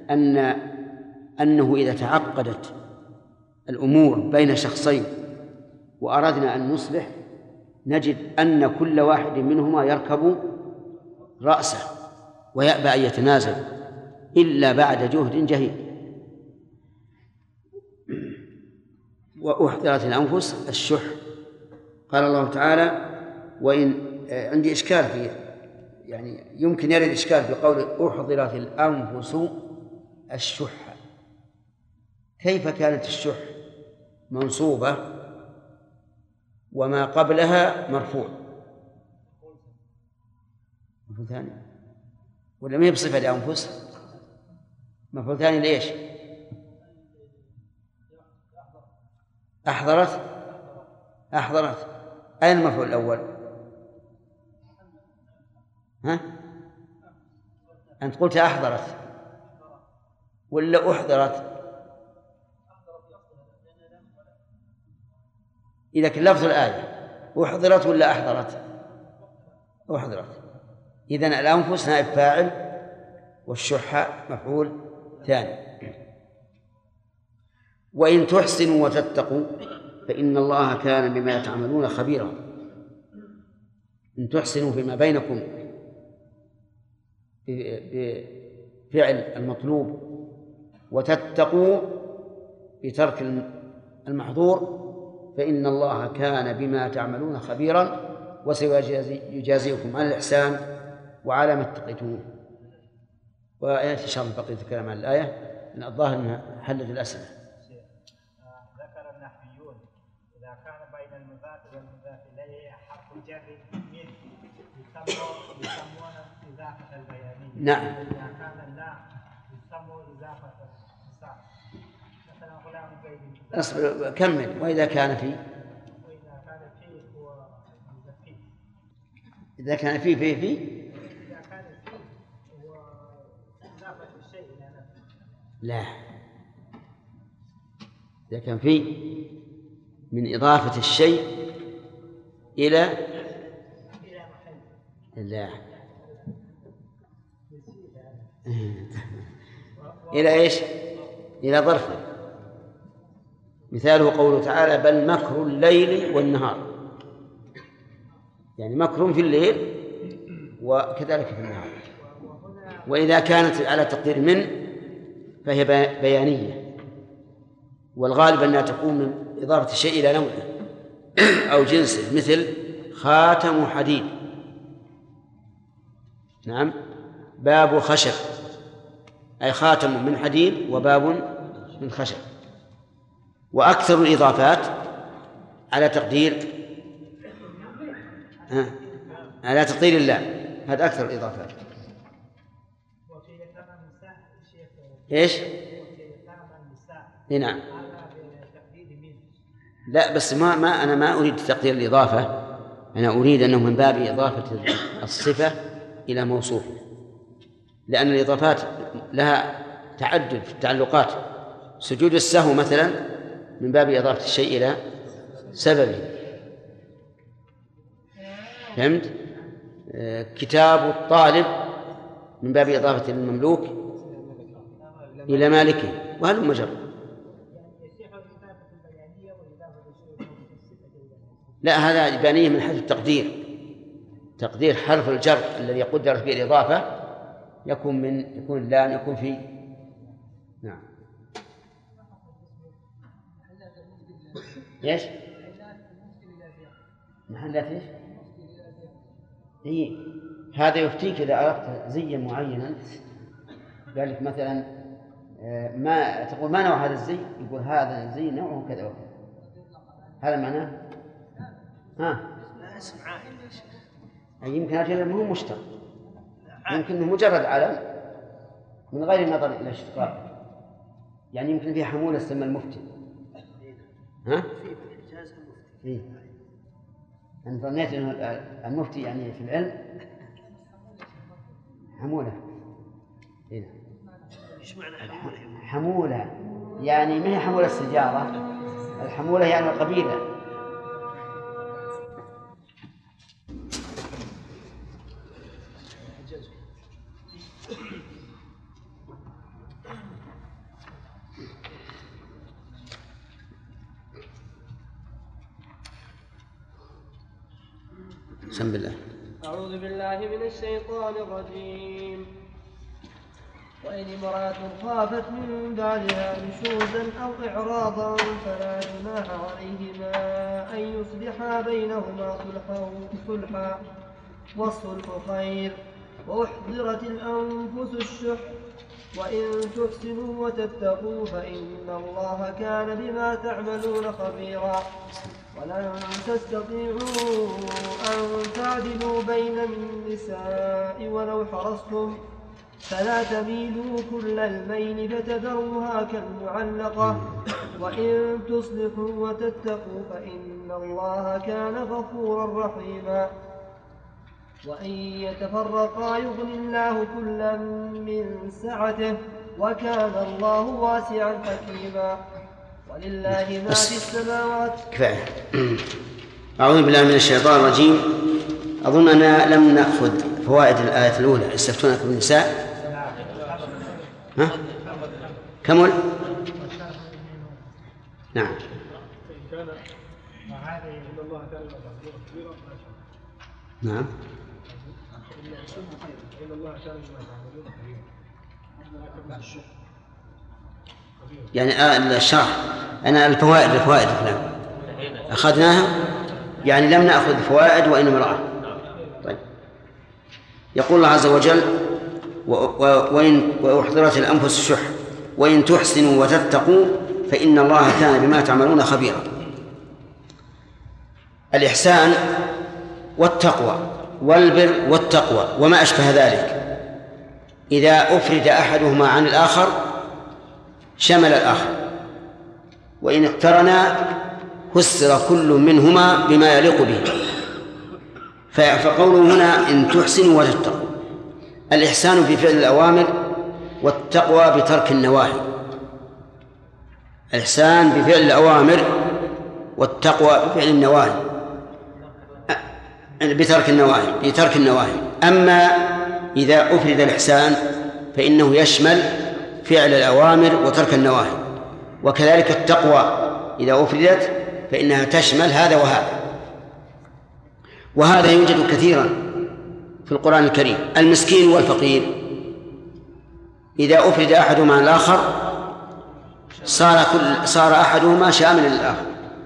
أنه إذا تعقدت الأمور بين شخصين وأردنا أن نصلح نجد أن كل واحد منهما يركب رأسه ويأبى أن يتنازل إلا بعد جهد جهيد. وأحضرت الأنفس الشح، قال الله تعالى وإن عندي إشكال في، يعني يمكن يرد إشكال في قول أحضرت الأنفس الشح، كيف كانت الشح منصوبة وما قبلها مرفوع؟ مفعول ثاني ولا ما هي بصفة لأنفس؟ مفعول ثاني ليش؟ أحضرت أين المفعول الأول؟ ها؟ أنت قلت أحضرت ولا أحضرت؟ إذا كان لفظ الآية أحضرت ولا أحضرت؟ أحضرت. إذن الأنفس نائب فاعل والشح مفعول ثاني. وإن تحسنوا وتتقوا فإن الله كان بما تعملون خبيرا. إن تحسنوا فيما بينكم بفعل المطلوب وتتقوا بترك المحظور فإن الله كان بما تعملون خبيرا وسيجازيكم على الإحسان وعلى ما اتقيتوه. وآيات إن شاء الله بقية الكلام عن الآية الظاهر أنها حلت الأسئلة. ذكر النحويون إذا كان بين المضاف والمضاف إليه حرف جر من يسمون إضافة البيانية. نعم. إذا كان لا يسمون إضافة الحساب. مثلا غلام زيد. أصبر كمل. وإذا كان في هو مزكي. إذا كان في إذا كان فيه هو إضافة الشيء إلى نفسه. لا، إذا كان في من إضافة الشيء إلى محل. لا إلى إيش؟ إلى ظرف. مثاله قوله تعالى بل مكر الليل والنهار، يعني مكر في الليل وكذلك في النهار. وإذا كانت على تقدير من فهي بيانية، والغالب أنها تكون من إضافة الشيء إلى نوعه أو جنسه، مثل خاتم حديد. نعم. باب خشب، أي خاتم من حديد وباب من خشب. وأكثر الإضافات على تقدير على تقدير الله، هذا أكثر الإضافات. إيش؟ نعم. لا بس أنا ما أريد تقدير الإضافة، أنا أريد أنه من باب إضافة الصفة إلى موصوفه، لأن الإضافات لها تعدد في التعلقات. سجود السهو مثلا من باب إضافة الشيء إلى سببه، فهمت؟ كتاب الطالب من باب إضافة المملوك إلى مالكه، وهل مجرد. لا، هذا إبانية من حيث التقدير. تقدير حرف الجر الذي يقدر فيه الإضافة يكون لام، يكون فيه. نعم. ايش؟ محلات ايش؟ إيه؟ هذا يفتيك إذا أردت زيا معينا، قال لك مثلا ما تقول ما نوع هذا الزي، يقول هذا الزي نوعه كذا وكذا، هذا معناه اسم عائل يا شيخ. أي يمكن هذا مو مشتق، يمكن مجرد علم من غير نظر إلى اشتقاقه. يعني يمكن فيه حمولة تسمى المفتي. ها؟ إيه؟ أنا ظنيت أن المفتي يعني في العلم حمولة. إيه؟ إيش معنى حمولة؟ حمولة يعني ما هي حمولة السجارة، الحمولة يعني القبيلة. بسم الله. أعوذ بالله من الشيطان الرجيم. وإن امرأة خافت من بعدها نشوزا أو إعراضا فلا جناح عليهما أن يصلحا بينهما صلحا والصلح خير، وأحضرت الأنفس الشح، وإن تحسنوا وتتقوا فإن الله كان بما تعملون خبيرا. ولن تستطيعوا أن تعدلوا بين النساء ولو حرصتم، فلا تميلوا كل الميل فتذروها كالمعلقة، وإن تصلحوا وتتقوا فإن الله كان غفورا رحيما. وإن يتفرقا يغني الله كلا من سعته، وكان الله واسعا حكيما. ولله ما في السماوات. كفاية. أعوذ بالله من الشيطان الرجيم. أظن أننا لم نأخذ فوائد الآية الأولى، يستفتونك بالنساء. ها؟ كمل. نعم. نعم. يعني الشرح أنا الفوائد الكلام أخذناها، يعني لم نأخذ فوائد وإنما رأى. طيب. يقول الله عز وجل وإن وأحضرت الأنفس الشح وإن تحسنوا وتتقوا فإن الله كان بما تعملون خبيرا. الإحسان والتقوى والبر والتقوى وما أشبه ذلك إذا أفرد أحدهما عن الآخر شمل الآخر، وإن اقترنا فسر كل منهما بما يليق به. فقوله هنا إن تحسنوا وتتقوا، الإحسان بفعل الأوامر والتقوى بترك النواهي. الإحسان بفعل الأوامر والتقوى بفعل النواهي، بترك النواهي. أما إذا أفرد الإحسان فإنه يشمل فعل الأوامر وترك النواهي، وكذلك التقوى إذا أفردت فإنها تشمل هذا وهذا. وهذا يوجد كثيرا في القرآن الكريم. المسكين والفقير إذا أفرد أحدهما عن الآخر صار أحدهما شاملا للآخر،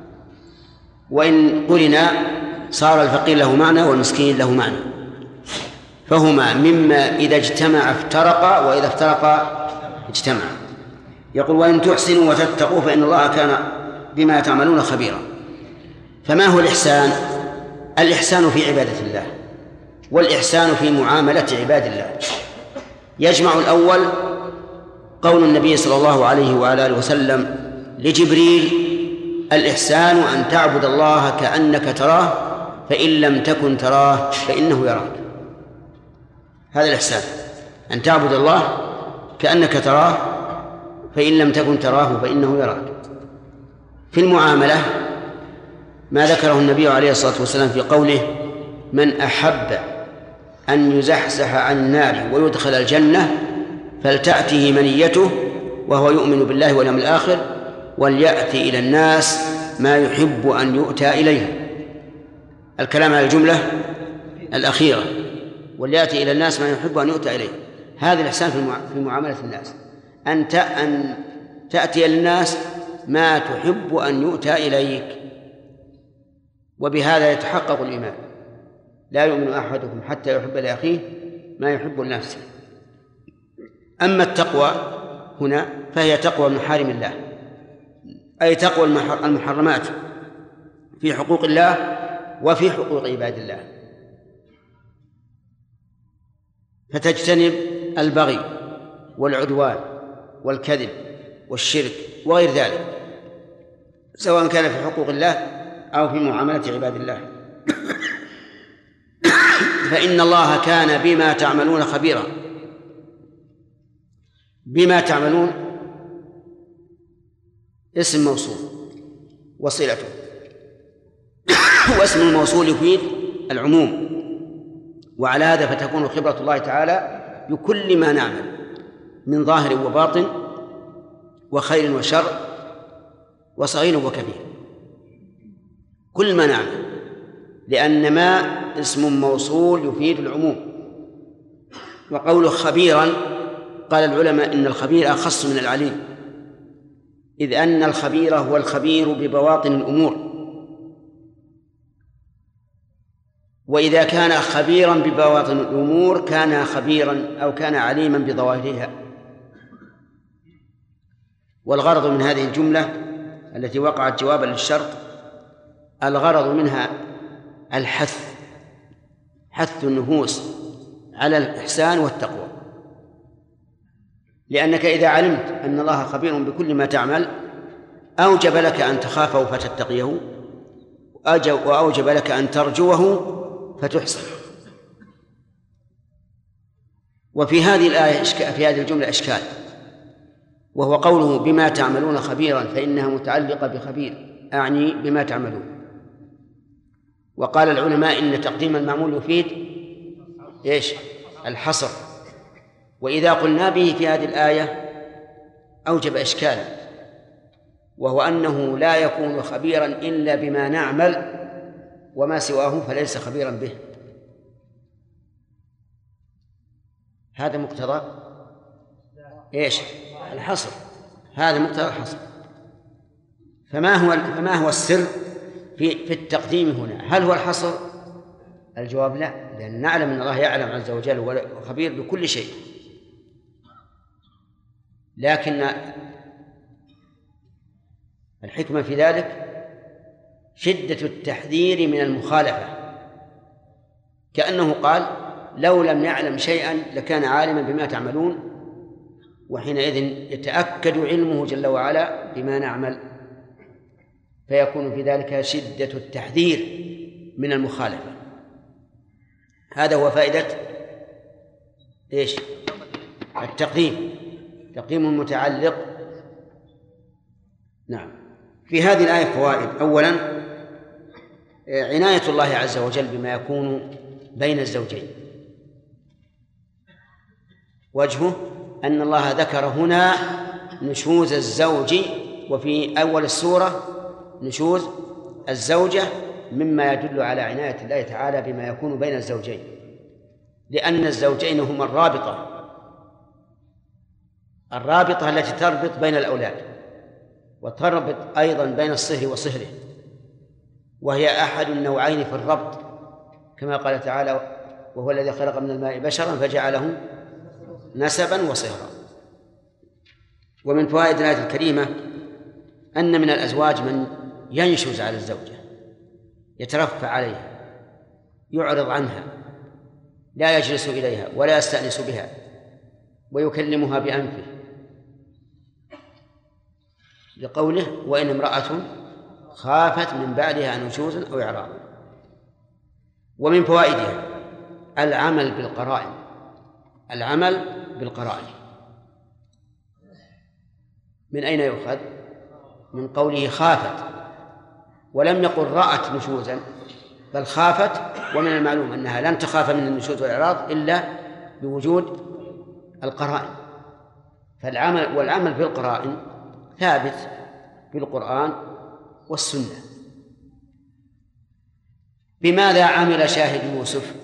وإن قلنا صار الفقير له معنى والمسكين له معنى، فهما مما إذا اجتمع افترقا وإذا افترقا اجتمع. يقول وإن تحسنوا وتتقوا فإن الله كان بما تعملون خبيرا. فما هو الإحسان؟ الإحسان في عبادة الله، والإحسان في معاملة عباد الله. يجمع الأول قول النبي صلى الله عليه وعلى آله وسلم لجبريل: الإحسان أن تعبد الله كأنك تراه فإن لم تكن تراه فإنه يراك. هذا الإحسان، أن تعبد الله كأنك تراه فإن لم تكن تراه فإنه يراك. في المعاملة ما ذكره النبي عليه الصلاة والسلام في قوله: من أحب أن يزحزح عن النار ويدخل الجنة فلتأته منيته وهو يؤمن بالله واليوم الآخر وليأتي إلى الناس ما يحب أن يؤتى إليه. الكلام على الجملة الأخيرة، وليأتي إلى الناس ما يحب أن يؤتى إليه. هذا الإحسان في معاملة الناس، أن تأتي للناس ما تحب أن يؤتى إليك، وبهذا يتحقق الإيمان. لا يؤمن أحدكم حتى يحب لأخيه ما يحب لنفسه. أما التقوى هنا فهي تقوى محارم الله، أي تقوى المحرمات في حقوق الله وفي حقوق عباد الله، فتجتنب البغي والعدوان والكذب والشرك وغير ذلك، سواء كان في حقوق الله أو في معاملة عباد الله. فإن الله كان بما تعملون خبيرا. بما تعملون اسم موصول وصلته، واسم الموصول يفيد العموم، وعلى هذا فتكون خبرة الله تعالى بكل ما نعمل من ظاهر وباطن وخير وشر وصغير وكبير، كل ما نعمل، لأن ما اسم موصول يفيد العموم. وقوله خبيرا قال العلماء إن الخبير أخص من العليم، إذ أن الخبير هو الخبير ببواطن الأمور، وإذا كان خبيرا ببواطن الأمور كان خبيرا أو كان عليما بظواهرها. والغرض من هذه الجملة التي وقعت جوابا للشرط، الغرض منها حث النفوس على الإحسان والتقوى، لأنك إذا علمت أن الله خبير بكل ما تعمل أوجب لك أن تخافه فتتقيه، وأوجب لك أن ترجوه فتحسن. وفي هذه الآية في هذه الجملة إشكال، وهو قوله بما تعملون خبيرا، فإنها متعلقة بخبير، أعني بما تعملون. وقال العلماء إن تقديم المعمول يفيد إيش؟ الحصر، وإذا قلنا به في هذه الآية أوجب إشكالا، وهو أنه لا يكون خبيرا إلا بما نعمل، وما سواه فليس خبيرا به. هذا مقتضى إيش؟ الحصر، هذا مقتضى الحصر. فما هو السر في التقديم هنا؟ هل هو الحصر؟ الجواب لا، لأن نعلم أن الله يعلم عز وجل وخبير بكل شيء. لكن الحكمة في ذلك شدة التحذير من المخالفة، كأنه قال لو لم يعلم شيئا لكان عالما بما تعملون، وحينئذ يتأكد علمه جل وعلا بما نعمل، فيكون في ذلك شدة التحذير من المخالفة. هذا هو فائدة إيش؟ التقديم، تقديم المتعلق. نعم. في هذه الآية فوائد. أولا عناية الله عز وجل بما يكون بين الزوجين. وجهه أن الله ذكر هنا نشوز الزوج، وفي أول السورة نشوز الزوجة، مما يدل على عناية الله تعالى بما يكون بين الزوجين، لأن الزوجين هما الرابطة التي تربط بين الأولاد، وتربط أيضا بين الصهر وصهره، وهي أحد النوعين في الربط، كما قال تعالى وهو الذي خلق من الماء بشرا فجعله نسبا وصهرا. ومن فوائد الآية الكريمة أن من الأزواج من ينشز على الزوجة، يترفع عليها، يعرض عنها، لا يجلس إليها ولا يستأنس بها، ويكلمها بأنفه، لقوله وإن امرأة خافت من بعدها نشوزا أو إعراضا. ومن فوائدها العمل بالقرائن، العمل بالقرائن. من أين يؤخذ؟ من قوله خافت، ولم يقل رأت نشوزا، بل خافت، ومن المعلوم أنها لن تخاف من النشوز والإعراض إلا بوجود القرائن. والعمل بالقرائن ثابت بالقرآن والسنة. بماذا عمل شاهد يوسف؟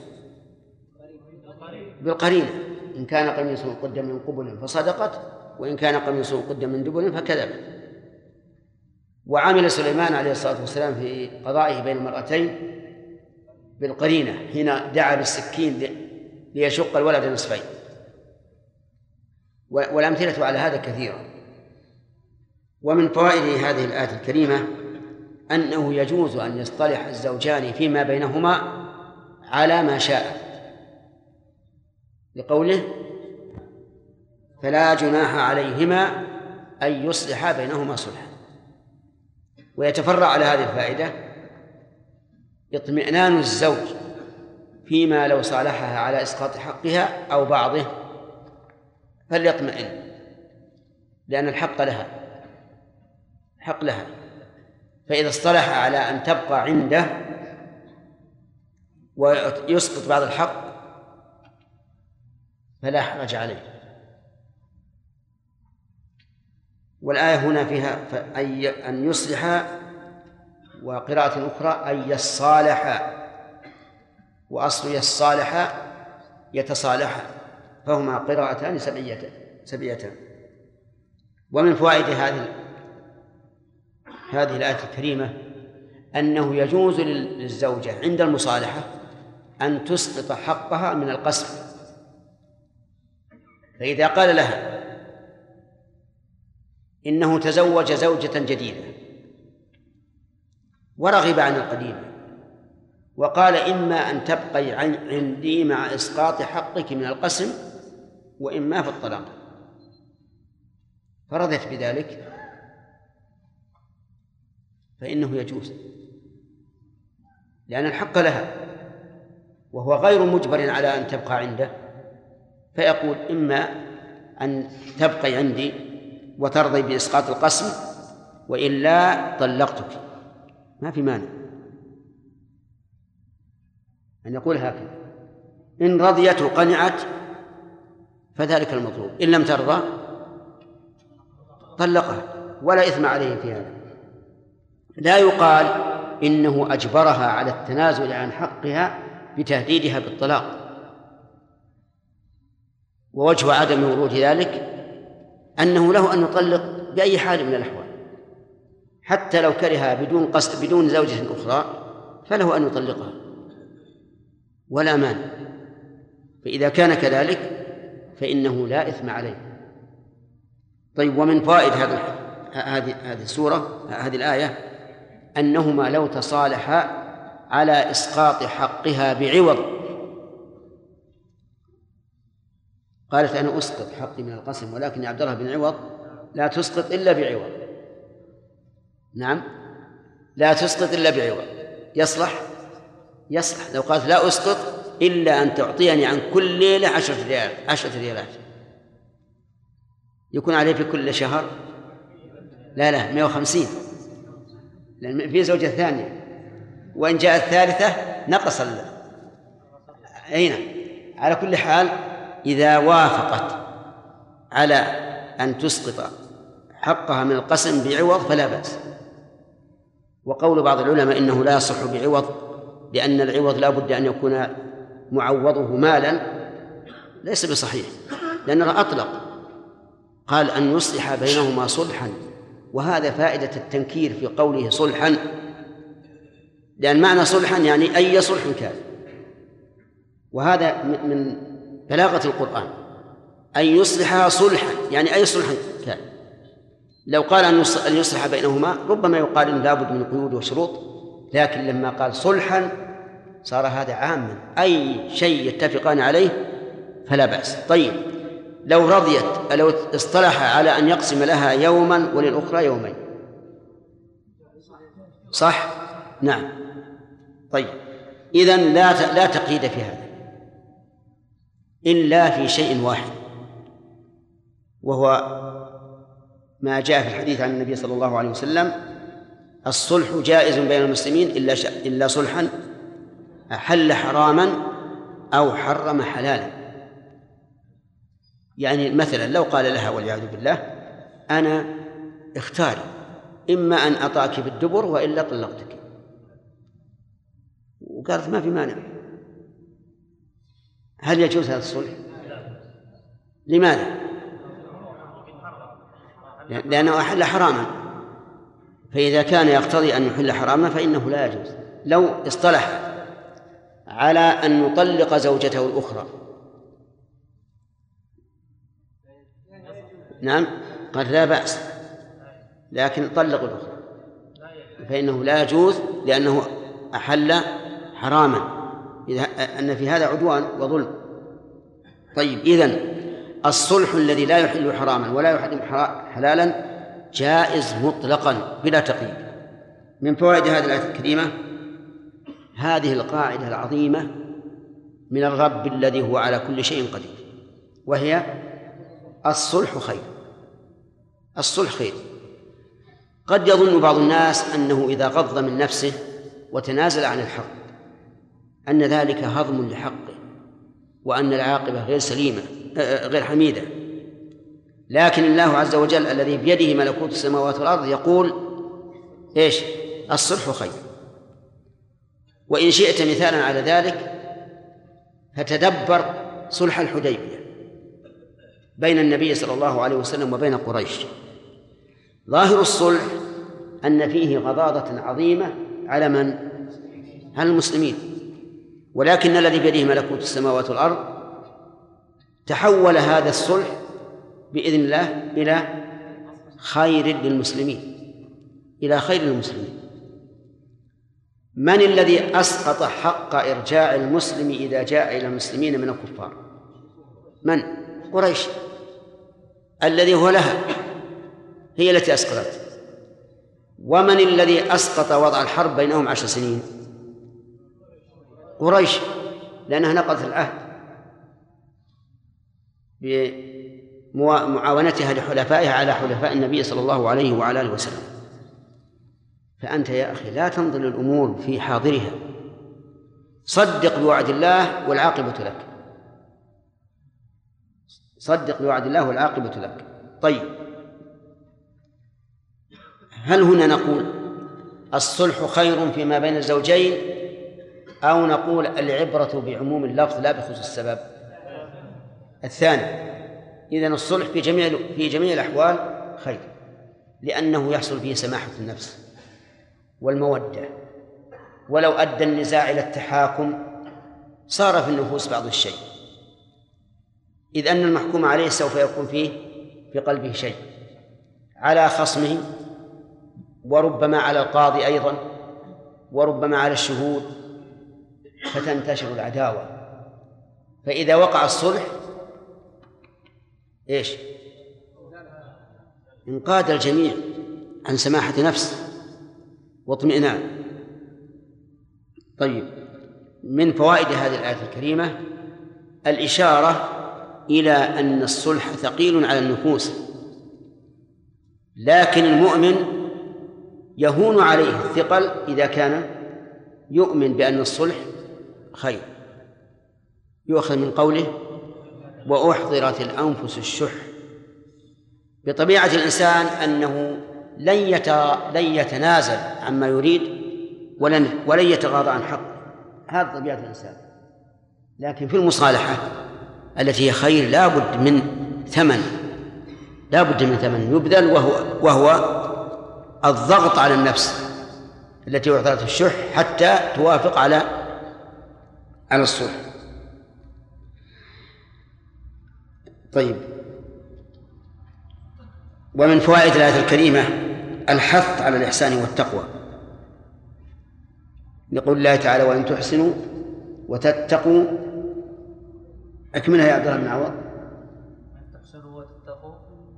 بالقرينة، إن كان قميصه قد من قبل فصدقت، وإن كان قميصه قد من دبر فكذبت. وعمل سليمان عليه الصلاة والسلام في قضائه بين المرأتين بالقرينة، حين دعا بالسكين ليشق الولد نصفين. والأمثلة على هذا كثيرة. ومن فوائد هذه الآية الكريمة أنه يجوز أن يصطلح الزوجان فيما بينهما على ما شاء، لقوله فلا جناح عليهما أن يصلحا بينهما صلحا. ويتفرع على هذه الفائدة اطمئنان الزوج فيما لو صالحها على إسقاط حقها أو بعضه فليطمئن، لأن الحق لها، حق لها. فإذا اصطلح على أن تبقى عنده ويسقط بعض الحق فلا حرج عليه. والآية هنا فيها أن يصلح، وقراءة أخرى أن يصالح، وأصل يصالح يتصالح، فهما قراءتان سبعيتان. ومن فوائد هذه الآية الكريمة أنه يجوز للزوجة عند المصالحة أن تسقط حقها من القسم. فإذا قال لها إنه تزوج زوجة جديدة ورغب عن القديمة وقال إما أن تبقي عندي مع إسقاط حقك من القسم وإما في الطلاق، فرضت بذلك، فإنه يجوز، لأن الحق لها وهو غير مجبر على أن تبقى عنده، فيقول إما أن تبقي عندي وترضي بإسقاط القسم وإلا طلقتك، ما في مانع أن يقول هكذا. إن رضيت وقنعت فذلك المطلوب، إن لم ترضى طلقها، ولا إثم عليه في هذا. لا يقال إنه أجبرها على التنازل عن حقها بتهديدها بالطلاق. ووجه عدم ورود ذلك أنه له أن يطلق بأي حال من الأحوال، حتى لو كرهها بدون قصد بدون زوجة أخرى فله أن يطلقها ولا مانع. فإذا كان كذلك فإنه لا إثم عليه. طيب، ومن فوائد هذه السورة، هذه الآية، أنهما لو تصالحا على إسقاط حقها بعوض، قالت أنا أسقط حقي من القسم ولكن يا عبد الله بن عوض لا تسقط إلا بعوض. نعم، لا تسقط إلا بعوض. يصلح لو قالت لا أسقط إلا أن تعطيني عن كل ليلة 10 ريالات، يكون عليه في كل شهر لا 150، لأن في زوجة ثانية، وإن جاءت الثالثة نقص أين. على كل حال إذا وافقت على أن تسقط حقها من القسم بعوض فلا بأس. وقول بعض العلماء إنه لا يصح بعوض لأن العوض لا بد أن يكون معوضه مالا ليس بصحيح، لأنه أطلق، قال أن يصلح بينهما صلحا، وهذا فائدة التنكير في قوله صلحا، لأن معنى صلحا يعني أي صلح كان، وهذا من بلاغة القرآن، أن يصلحها صلحا يعني أي صلح كان. لو قال أن يصلح بينهما ربما يقال إن لابد من قيود وشروط، لكن لما قال صلحا صار هذا عاما، أي شيء يتفقان عليه فلا بأس. طيب، لو اصطلح على أن يقسم لها يوما وللأخرى يومين، صح؟ نعم. طيب، إذن لا تقييد في هذا إلا في شيء واحد، وهو ما جاء في الحديث عن النبي صلى الله عليه وسلم: الصلح جائز بين المسلمين إلا صلحا أحل حراما أو حرم حلالا. يعني مثلا لو قال لها والعياذ بالله: أنا اختاري، إما أن أطاك بالدبر وإلا طلقتك، وقالت ما في مانع، هل يجوز هذا الصلح؟ لماذا؟ لأنه أحل حراما، فإذا كان يقتضي أن يحل حراما فإنه لا يجوز. لو اصطلح على أن يطلق زوجته الأخرى، نعم، قال لا بأس، لكن طلق الأخرى فإنه لا يجوز لأنه أحل حراما، إذا أن في هذا عدوان وظلم. طيب، إذن الصلح الذي لا يحل حراما ولا يحرم حلالا جائز مطلقا بلا تقييد. من فوائد هذه الآية الكريمة هذه القاعدة العظيمة من الرب الذي هو على كل شيء قدير، وهي الصلح خير. الصلح خير. قد يظن بعض الناس أنه إذا غض من نفسه وتنازل عن الحق أن ذلك هضم لحقه، وأن العاقبة غير سليمة غير حميدة، لكن الله عز وجل الذي بيده ملكوت السماوات والأرض يقول إيش؟ الصلح خير. وإن شئت مثالا على ذلك فتدبر صلح الحديبية بين النبي صلى الله عليه وسلم وبين قريش. ظاهر الصلح أن فيه غضاضة عظيمة على من؟ على المسلمين، ولكن الذي بيده ملكوت السماوات والأرض تحول هذا الصلح بإذن الله إلى خير للمسلمين، إلى خير للمسلمين. من الذي أسقط حق إرجاع المسلم إذا جاء إلى المسلمين من الكفار؟ من؟ قريش، الذي هو لها، هي التي أسقطت. ومن الذي أسقط وضع الحرب بينهم 10 سنين؟ قريش، لأنها نقضت العهد بمعاونتها لحلفائها على حلفاء النبي صلى الله عليه وعلى آله وسلم. فأنت يا أخي لا تنظر الأمور في حاضرها، صدق بوعد الله والعاقبة لك، صدق بوعد الله والعاقبة لك. طيب، هل هنا نقول الصلح خير فيما بين الزوجين، أو نقول العبرة بعموم اللفظ لا بخصوص السبب؟ الثاني. إذن الصلح في جميع الأحوال خير، لأنه يحصل فيه سماحة النفس والمودة، ولو أدى النزاع إلى التحاكم صار في النفوس بعض الشيء، إذ أن المحكوم عليه سوف يكون فيه في قلبه شيء، على خصمه، وربما على القاضي أيضا، وربما على الشهود، فتنتشر العداوة. فإذا وقع الصلح إيش؟ انقاد الجميع عن سماحة نفس واطمئنان. طيب، من فوائد هذه الآية الكريمة الإشارة إلى أن الصلح ثقيل على النفوس، لكن المؤمن يهون عليه الثقل إذا كان يؤمن بأن الصلح خير. يؤخذ من قوله وأحضرت الأنفس الشح. بطبيعة الإنسان أنه لن يتنازل عما يريد ولن يتغاضى عن حق، هذا طبيعة الإنسان. لكن في المصالحة التي هي خير لا بد من ثمن يبذل، وهو الضغط على النفس التي أحضرت الشح حتى توافق على الصلح. طيب، ومن فوائد الآية الكريمة الحث على الإحسان والتقوى، لقول الله تعالى وإن تحسنوا وتتقوا. أكملها يا عبد الله بن عوض. تحسنوا وتتقوا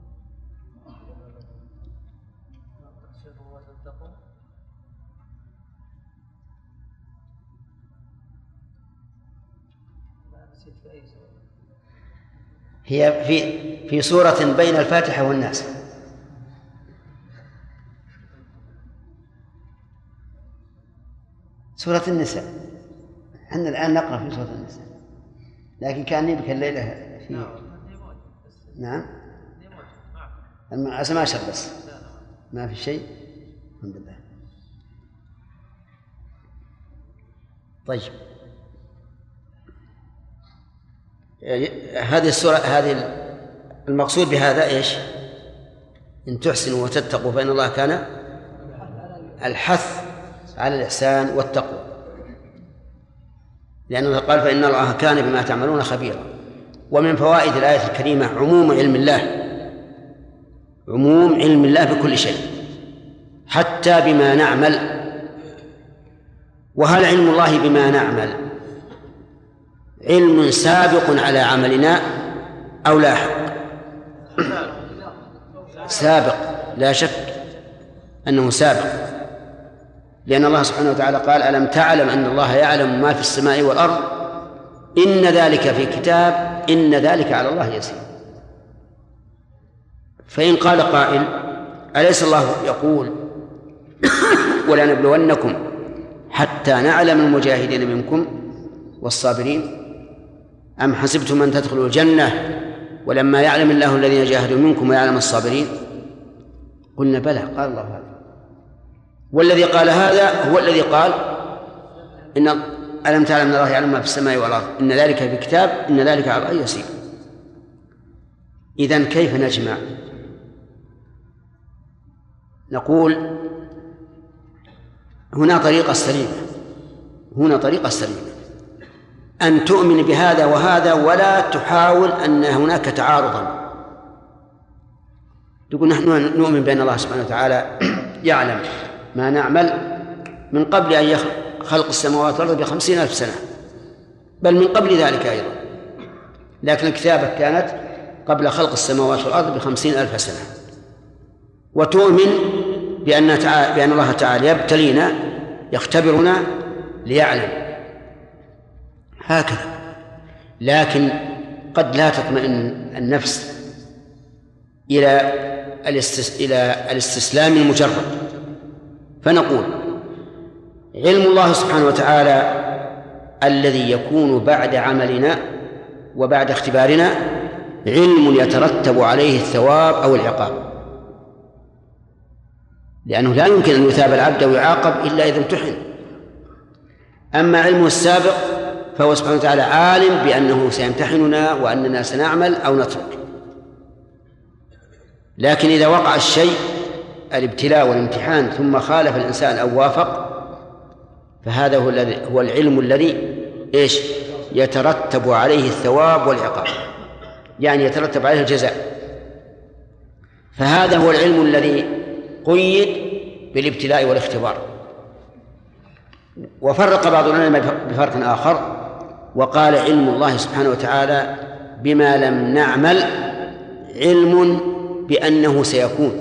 هي في سورة بين الفاتحة والناس. سورة النساء، احنا الآن نقرأ في سورة النساء، لكن كان بك الليلة في نعم ما شر بس ما في شيء. الحمد لله. طيب، هذه السورة، هذه المقصود بهذا إيش؟ إن تحسنوا وتتقوا فإن الله كان الحث على الإحسان والتقوى، لأنه قال فإن الله كان بما تعملون خبيرا. ومن فوائد الآية الكريمة عموم علم الله بكل شيء حتى بما نعمل. وهل علم الله بما نعمل علم سابق على عملنا أو لاحق؟ سابق، لا شك أنه سابق، لأن الله سبحانه وتعالى قال ألم تعلم أن الله يعلم ما في السماء والأرض إن ذلك في كتاب إن ذلك على الله يسير. فإن قال قائل أليس الله يقول ولنبلونكم حتى نعلم المجاهدين منكم والصابرين أم حسبتم أن تدخلوا الجنة ولما يعلم الله الذين جاهدوا منكم ويعلم الصابرين؟ قلنا بلى، قال الله هذا. والذي قال هذا هو الذي قال إن ألم تعلم أن الله يعلم ما في السماء والأرض إن ذلك في كتاب إن ذلك على الله يسير. إذن كيف نجمع؟ نقول هنا طريقة سليمة أن تؤمن بهذا وهذا ولا تحاول أن هناك تعارضا. تقول نحن نؤمن بأن الله سبحانه وتعالى يعلم ما نعمل من قبل أن خلق السماوات والأرض ب50,000 سنة، بل من قبل ذلك أيضا، لكن الكتابة كانت قبل خلق السماوات والأرض ب50,000 سنة. وتؤمن بأن الله تعالى يبتلينا يختبرنا ليعلم هكذا. لكن قد لا تطمئن النفس إلى الاستسلام المجرد، فنقول علم الله سبحانه وتعالى الذي يكون بعد عملنا وبعد اختبارنا علم يترتب عليه الثواب أو العقاب، لأنه لا يمكن أن يثاب العبد ويعاقب إلا إذا امتحن. أما علمه السابق فهو سبحانه وتعالى عالم بأنه سيمتحننا وأننا سنعمل أو نترك. لكن إذا وقع الشيء الابتلاء والامتحان ثم خالف الإنسان أو وافق فهذا هو العلم الذي يترتب عليه الثواب والعقاب، يعني يترتب عليه الجزاء. فهذا هو العلم الذي قيد بالابتلاء والاختبار. وفرق بعض العلماء بفرق آخر وقال علم الله سبحانه وتعالى بما لم نعمل علم بأنه سيكون،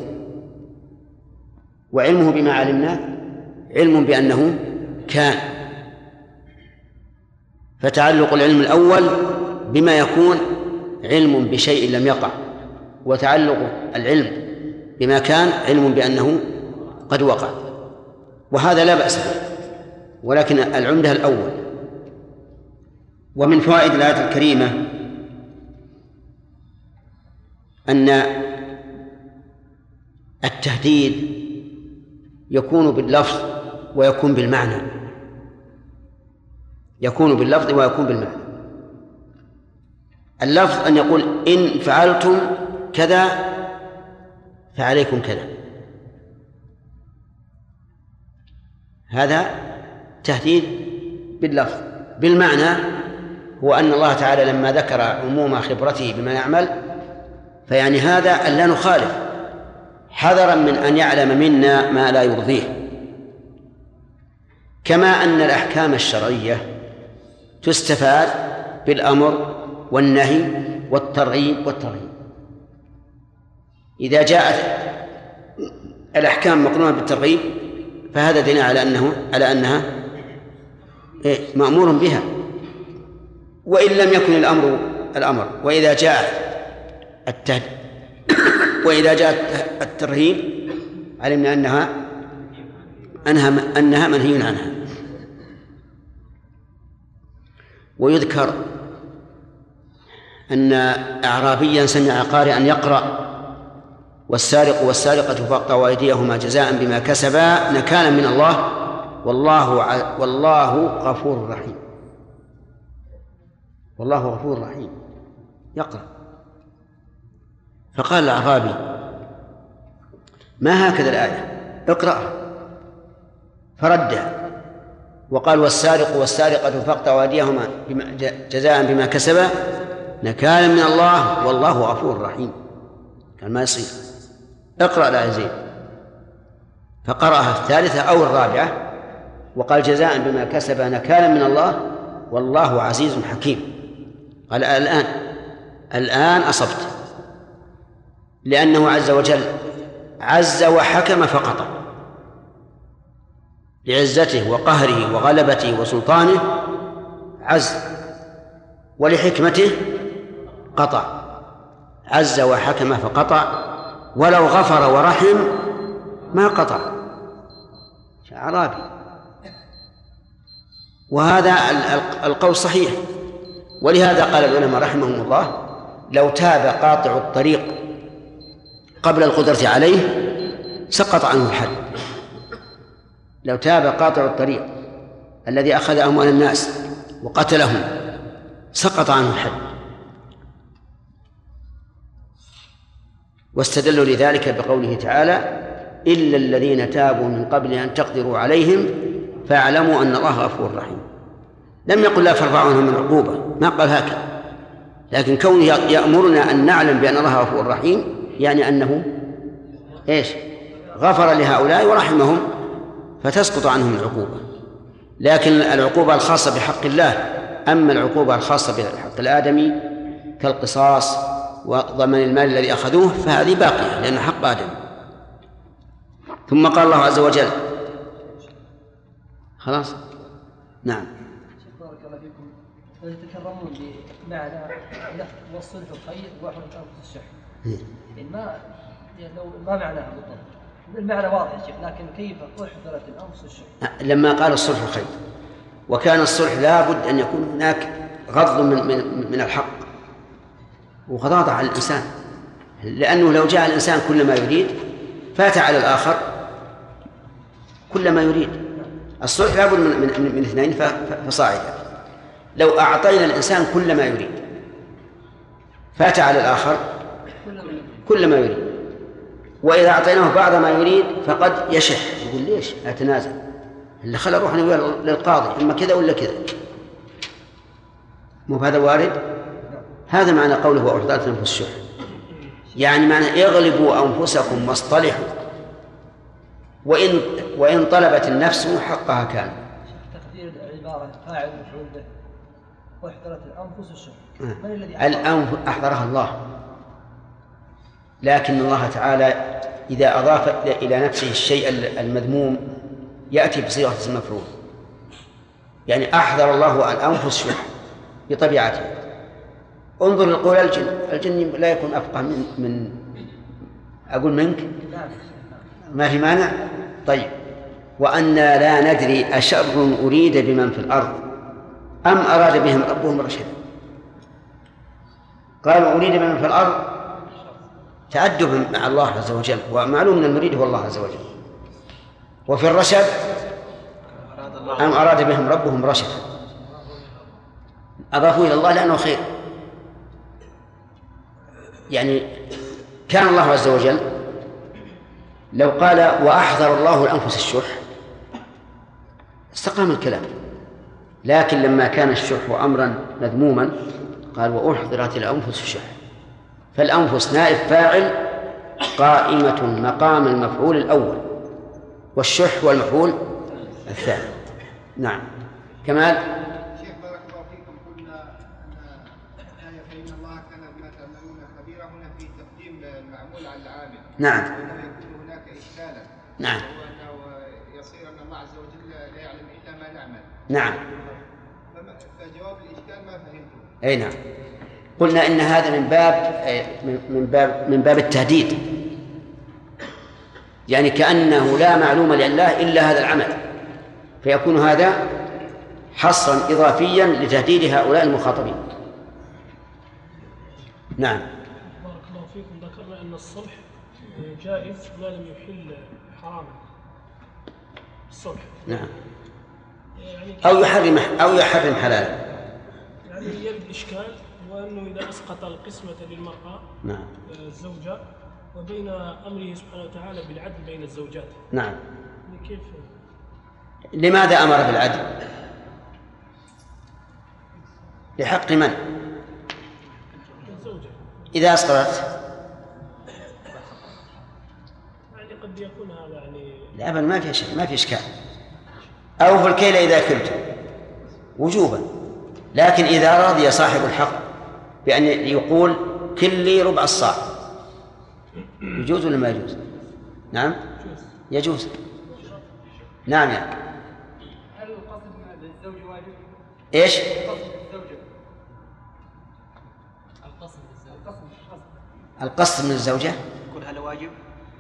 وعلمه بما علمنا علم بأنه كان. فتعلق العلم الأول بما يكون علم بشيء لم يقع، وتعلق العلم بما كان علم بأنه قد وقع، وهذا لا بأس به، ولكن العمدة الأول. ومن فوائد الآية الكريمة أن التهديد يكون باللفظ ويكون بالمعنى، يكون باللفظ ويكون بالمعنى. اللفظ أن يقول إن فعلتم كذا فعليكم كذا، هذا تهديد باللفظ. بالمعنى هو أن الله تعالى لما ذكر عموم خبرته بما يعمل فيعني هذا أن لا نخالف، حذرا من أن يعلم منا ما لا يرضيه. كما أن الأحكام الشرعية تستفاد بالأمر والنهي والترغيب والترهيب. إذا جاءت الأحكام مقرونة بالترغيب فهذا دليل على أنها مأمور بها، وإن لم يكن الأمر. وإذا جاء الترهيب علمنا أنها منهي عنها. ويذكر أن أعرابيا سمع قارئا يقرأ والسارق والسارقة فاقطعوا أيديهما جزاء بما كسبا نكالا من الله والله غفور رحيم. والله غفور رحيم يقرأ. فقال الأعرابي ما هكذا الآية اقرأها، فردها وقال والسارق والسارقة فاقطعوا أيديهما جزاء بما كسبا نكالا من الله والله غفور رحيم. قال ما يصير، اقرأ الآية زين. فقرأها الثالثة أو الرابعة وقال جزاء بما كسب نكالا من الله والله عزيز حكيم. قال الآن أصبت، لأنه عز وجل عز وحكم فقط لعزته وقهره وغلبته وسلطانه عز، ولحكمته قطع. عز وحكم فقطع، ولو غفر ورحم ما قطع. أعرابي. وهذا القول صحيح. ولهذا قال العلماء رحمهم الله لو تاب قاطع الطريق قبل القدرة عليه سقط عنه الحد. لو تاب قاطع الطريق الذي أخذ أموال الناس وقتلهم سقط عنه الحد. واستدلوا لذلك بقوله تعالى إلا الذين تابوا من قبل أن تقدروا عليهم فاعلموا أن الله غفور رحيم. لم يقل لا ترفعوا عنهم من عقوبة، ما قال هكذا، لكن كونه يأمرنا أن نعلم بأن الله غفور رحيم يعني أنه غفر لهؤلاء ورحمهم فتسقط عنهم العقوبة. لكن العقوبة الخاصة بحق الله، أما العقوبة الخاصة بحق الآدمي كالقصاص وضمان المال الذي أخذوه فهذه باقية لأنه حق آدم. ثم قال الله عز وجل خلاص نعم بارك الله فيكم. تتكرمون بمعنى والصلح خير وحرة أنفس الشح. لو ما معناها بالضبط، المعنى واضح يا شيخ، لكن كيف أحضرت الأنفس الشح؟ لما قال الصلح خير، وكان الصلح لابد أن يكون هناك غض من الحق وغضاضة على الإنسان، لأنه لو جاء الإنسان كل ما يريد فات على الآخر كل ما يريد. الصلح لابد من اثنين فصاعدا. لو أعطينا الإنسان كل ما يريد فات على الآخر كل ما يريد، وإذا أعطيناه بعض ما يريد فقد يشح يقول ليش أتنازل، اللي خلى روح للقاضي إما كذا ولا كذا. مو هذا وارد؟ هذا معنى قوله وأحضرت أنفس الشح. يعني معنى اغلبوا أنفسكم واصطلحوا، وإن طلبت النفس حقها كان. تقدير العبارة فاعل مفعول به، واحضرت الأنفس الشح. من الذي الأنفس أحضرها الله، لكن الله تعالى إذا أضاف إلى نفسه الشيء المذموم يأتي بصيغة المفعول، يعني أحضر الله الأنفس شح بطبيعته. انظر لقول الجن لا يكون أفقه من أقول منك، ما في مانع. طيب، وأنا لا ندري أشر أريد بمن في الأرض أم أراد بهم ربهم رشدا. قالوا أريد بمن في الأرض تأدب مع الله عز وجل، ومعلوم أن المريد هو الله عز وجل. وفي الرشد أم أراد بهم ربهم رشدا، أضافوا إلى الله لأنه خير. يعني كان الله عز وجل لو قال وأحضر الله الأنفس الشح استقام الكلام، لكن لما كان الشح أمرا مذموما قال وأحضرت الأنفس الشح، فالأنفس نائب فاعل قائمة مقام المفعول الأول، والشح هو المفعول الثاني. نعم. كمال. شيخ بارك الله فيكم، قلنا أن فإن الله كان بما تعملون خبيرا، هنا في تقديم المعمول على العامل. نعم. وأنه يكون هناك إشكالا. نعم. وأنه يصير أن الله عز وجل لا يعلم إلا ما نعمل. نعم. فجواب الإشكال ما فهمته. أي نعم. قلنا إن هذا من باب التهديد، يعني كأنه لا معلوم لله إلا هذا العمل، فيكون هذا حصرا إضافيا لتهديد هؤلاء المخاطبين. نعم. بارك الله فيكم، ذكرنا أن الصلح جائز ما لم يحل حراما. الصلح نعم. يعني أو يحرم حلالا. يعني يرد إشكال، وأنه إذا أسقط القسمة للمرأة نعم الزوجة وبين أمره سبحانه وتعالى بالعدل بين الزوجات. نعم. كيف؟ لماذا أمر بالعدل؟ لحق من؟ الزوجة. إذا أسقطت يعني قد يكون هذا يعني لا بل ما في شيء، ما في إشكال. أوفوا الكيل إذا كلتم وجوبا، لكن إذا رضي صاحب الحق بأن يقول كل لي ربع الصاع يجوز ولا ما يجوز؟ نعم يجوز. نعم. يعني هل القصد للزوج واجب؟ إيش؟ القصد من الزوجة يكون هذا واجب؟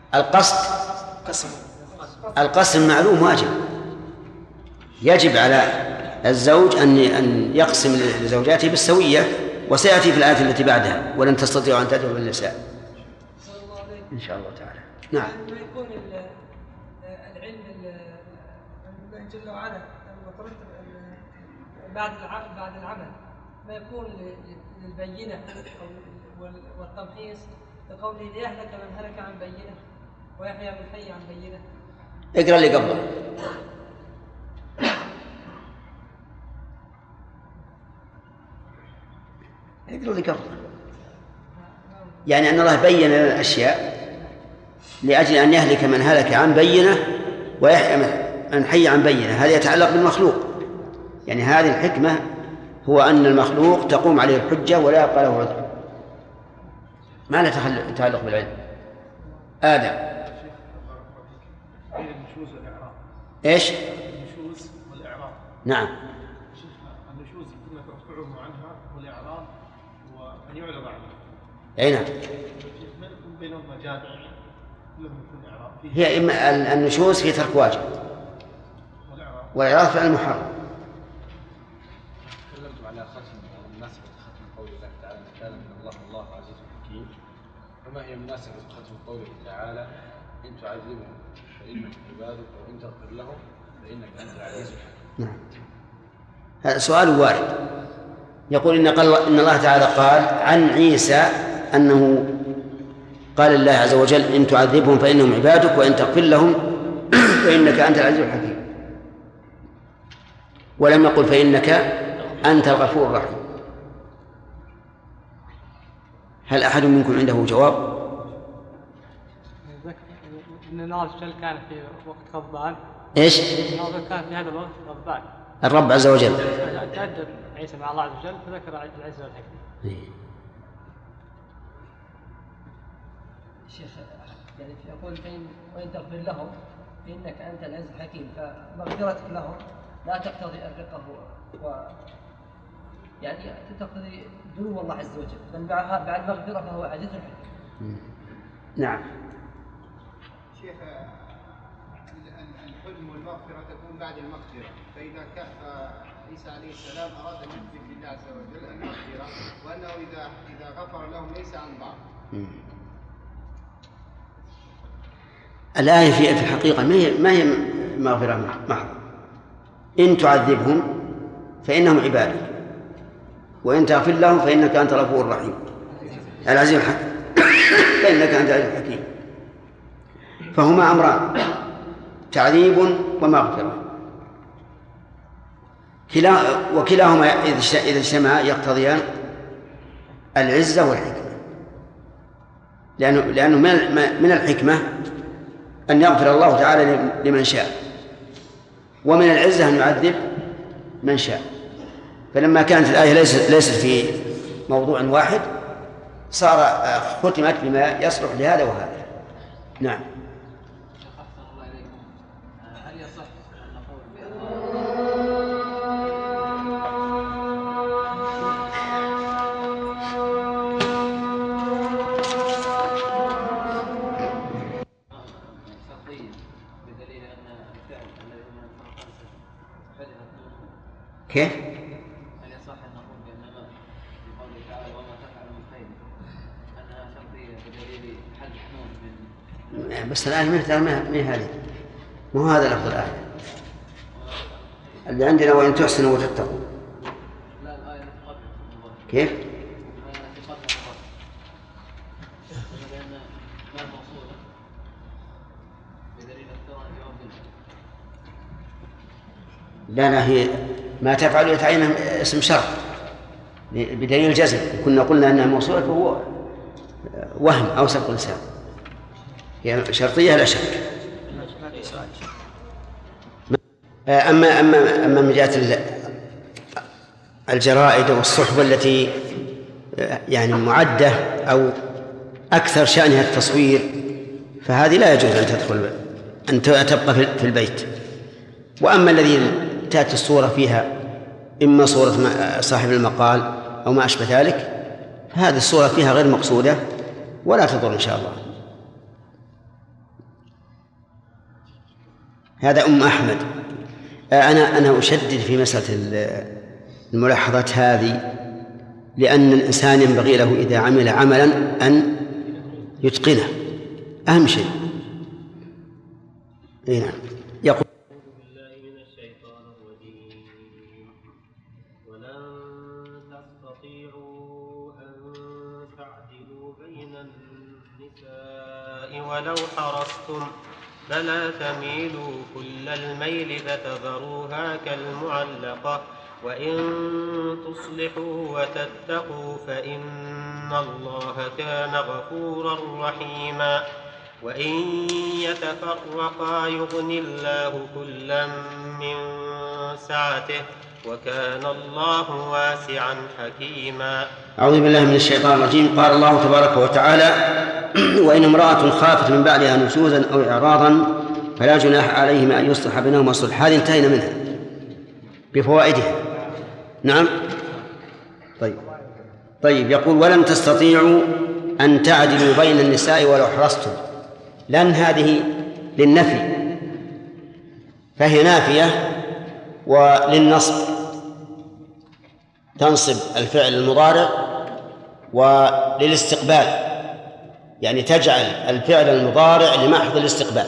القسم معلوم واجب، يجب على الزوج أن يقسم لزوجاته بالسوية، وسيأتي في الآية التي بعدها ولن تستطيعوا أن تدعوا بالنساء إن شاء الله تعالى. نعم. ما يكون العلم الله جل وعلا بعد العمل ما يكون للبينة والتمحيص، لقوله ليهلك من هلك عن بينة ويحيى من حي عن بينة. اقرأ اللي قبله. اقرأ اللي قبله. يعني أن الله بين لنا الأشياء لأجل أن يهلك من هلك عن بينة ويحيى من حي عن بينة. هذا يتعلق بالمخلوق، يعني هذه الحكمة هو أن المخلوق تقوم عليه الحجة ولا يبقى له عذر، ما له تعلق بالعلم. آدم. النشوز والإعراب. إيش؟ النشوز والإعراب. نعم. النشوز كنا ترفعه عنها، والإعراب وأن يعرض عنها. أي نعم. ما يكون بينهم مجال كلهم يكون إعراب. هي إما النشوز في ترك واجب والإعراض فعل محرم. تكلمتم على مناسبة ختم قول الله تعالى كان من الله عزيز حكيم، فما هي مناسبة ختم قوله تعالى إن تعذبهم فإنهم عبادك وإن تغفر لهم فإنك أنت العزيز الحكيم؟ نعم. هذا سؤال وارد. يقول إن الله تعالى قال عن عيسى أنه قال الله عز وجل إن تعذبهم فإنهم عبادك وإن تغفر لهم فإنك أنت العزيز الحكيم، ولم يقل فإنك أنت الغفور الرحيم. هل أحد منكم عنده جواب؟ ان الله عز وجل كان في وقت غضبان. ايش؟ الله كان في هذا الوقت غضبان. الرب عز وجل. تأدب عيسى مع الله عز وجل فذكر العزة والحكمة. شيخ يعني يقول وإن تغفر لهم فإنك أنت العزيز الحكيم، فمغفرتك لهم لا تقتضي الرقة يعني تقتضي دنو الله عز وجل، بل بعد المغفرة فهو عزيز حكيم. نعم. شيخ الحلم والمغفرة تكون بعد المغفرة، فإذا كان عيسى عليه السلام أراد أن يثبت لله عز وجل المغفرة وأنه إذا غفر لهم ليس عن ضعف. الآية في الحقيقة ما هي مغفرة محضة. إن تعذبهم فإنهم عبادك وإن تغفر لهم فإنك أنت الغفور الرحيم العزيز الحكيم فإنك أنت العزيز الحكيم. فهما أمران، تعذيب ومغفرة، وكلاهما إذا اجتمعا يقتضيان العزة والحكمة، لأنه من الحكمة أن يغفر الله تعالى لمن شاء، ومن العزة أن يعذب من شاء. فلما كانت الآية ليست في موضوع واحد ختمت بما يصلح لهذا وهذا. نعم. هل يصح أن نقول بدليل أن الفعل الذي من الفرق حذفت نونه؟ كيف؟ هل يصح أن نقول بأن في قوله تعالى وما تفعل من خير أنها شرطية بدليل حذف نون من بس الآية ما هذه، مو هذا لفظ الآية اللي عندنا وإن تحسنوا وتتقوا. لا، الآية التي قبلها. كيف؟ الآية التي قبلها لأن ما الموصولة بدليل اقتران جواب لا هي ما تفعل يتعين اسم شرط بدليل الجزم. كنا قلنا أنها موصولة فهو وهم أو سبق لسان، يعني شرطية لا شك. أما من جهة الجرائد والصحف التي يعني معدة أو أكثر شأنها التصوير فهذه لا يجوز أن تبقى في البيت. وأما الذي تأتي الصورة فيها إما صورة صاحب المقال أو ما أشبه ذلك فهذه الصورة فيها غير مقصودة ولا تضر إن شاء الله. هذا أحمد. أنا أشدد في مسألة الملاحظات هذه، لأن الإنسان ينبغي له إذا عمل عملا أن يتقنه، أهم شيء. نعم. يقول بالله من الشيطان الرجيم ولن تستطيعوا أن تعدلوا بين النساء ولو حرصتم فلا تميلوا كل الميل فتذروها كالمعلقة وإن تصلحوا وتتقوا فإن الله كان غفورا رحيما وإن يتفرقا يغني الله كلا من سعته وكان الله واسعا حكيما. أعوذ بالله من الشيطان الرجيم. قال الله تبارك وتعالى وإن امرأة خافت من بعدها نشوزا أو إعراضا فلا جناح عليهما أن يصلح بينهما صلح. هذه انتهينا منها بفوائدها. نعم. طيب يقول ولن تستطيعوا أن تعدلوا بين النساء ولو حرصتم. لن هذه للنفي فهي نافية، وللنصب تنصب الفعل المضارع، وللاستقبال يعني تجعل الفعل المضارع لمحض الاستقبال،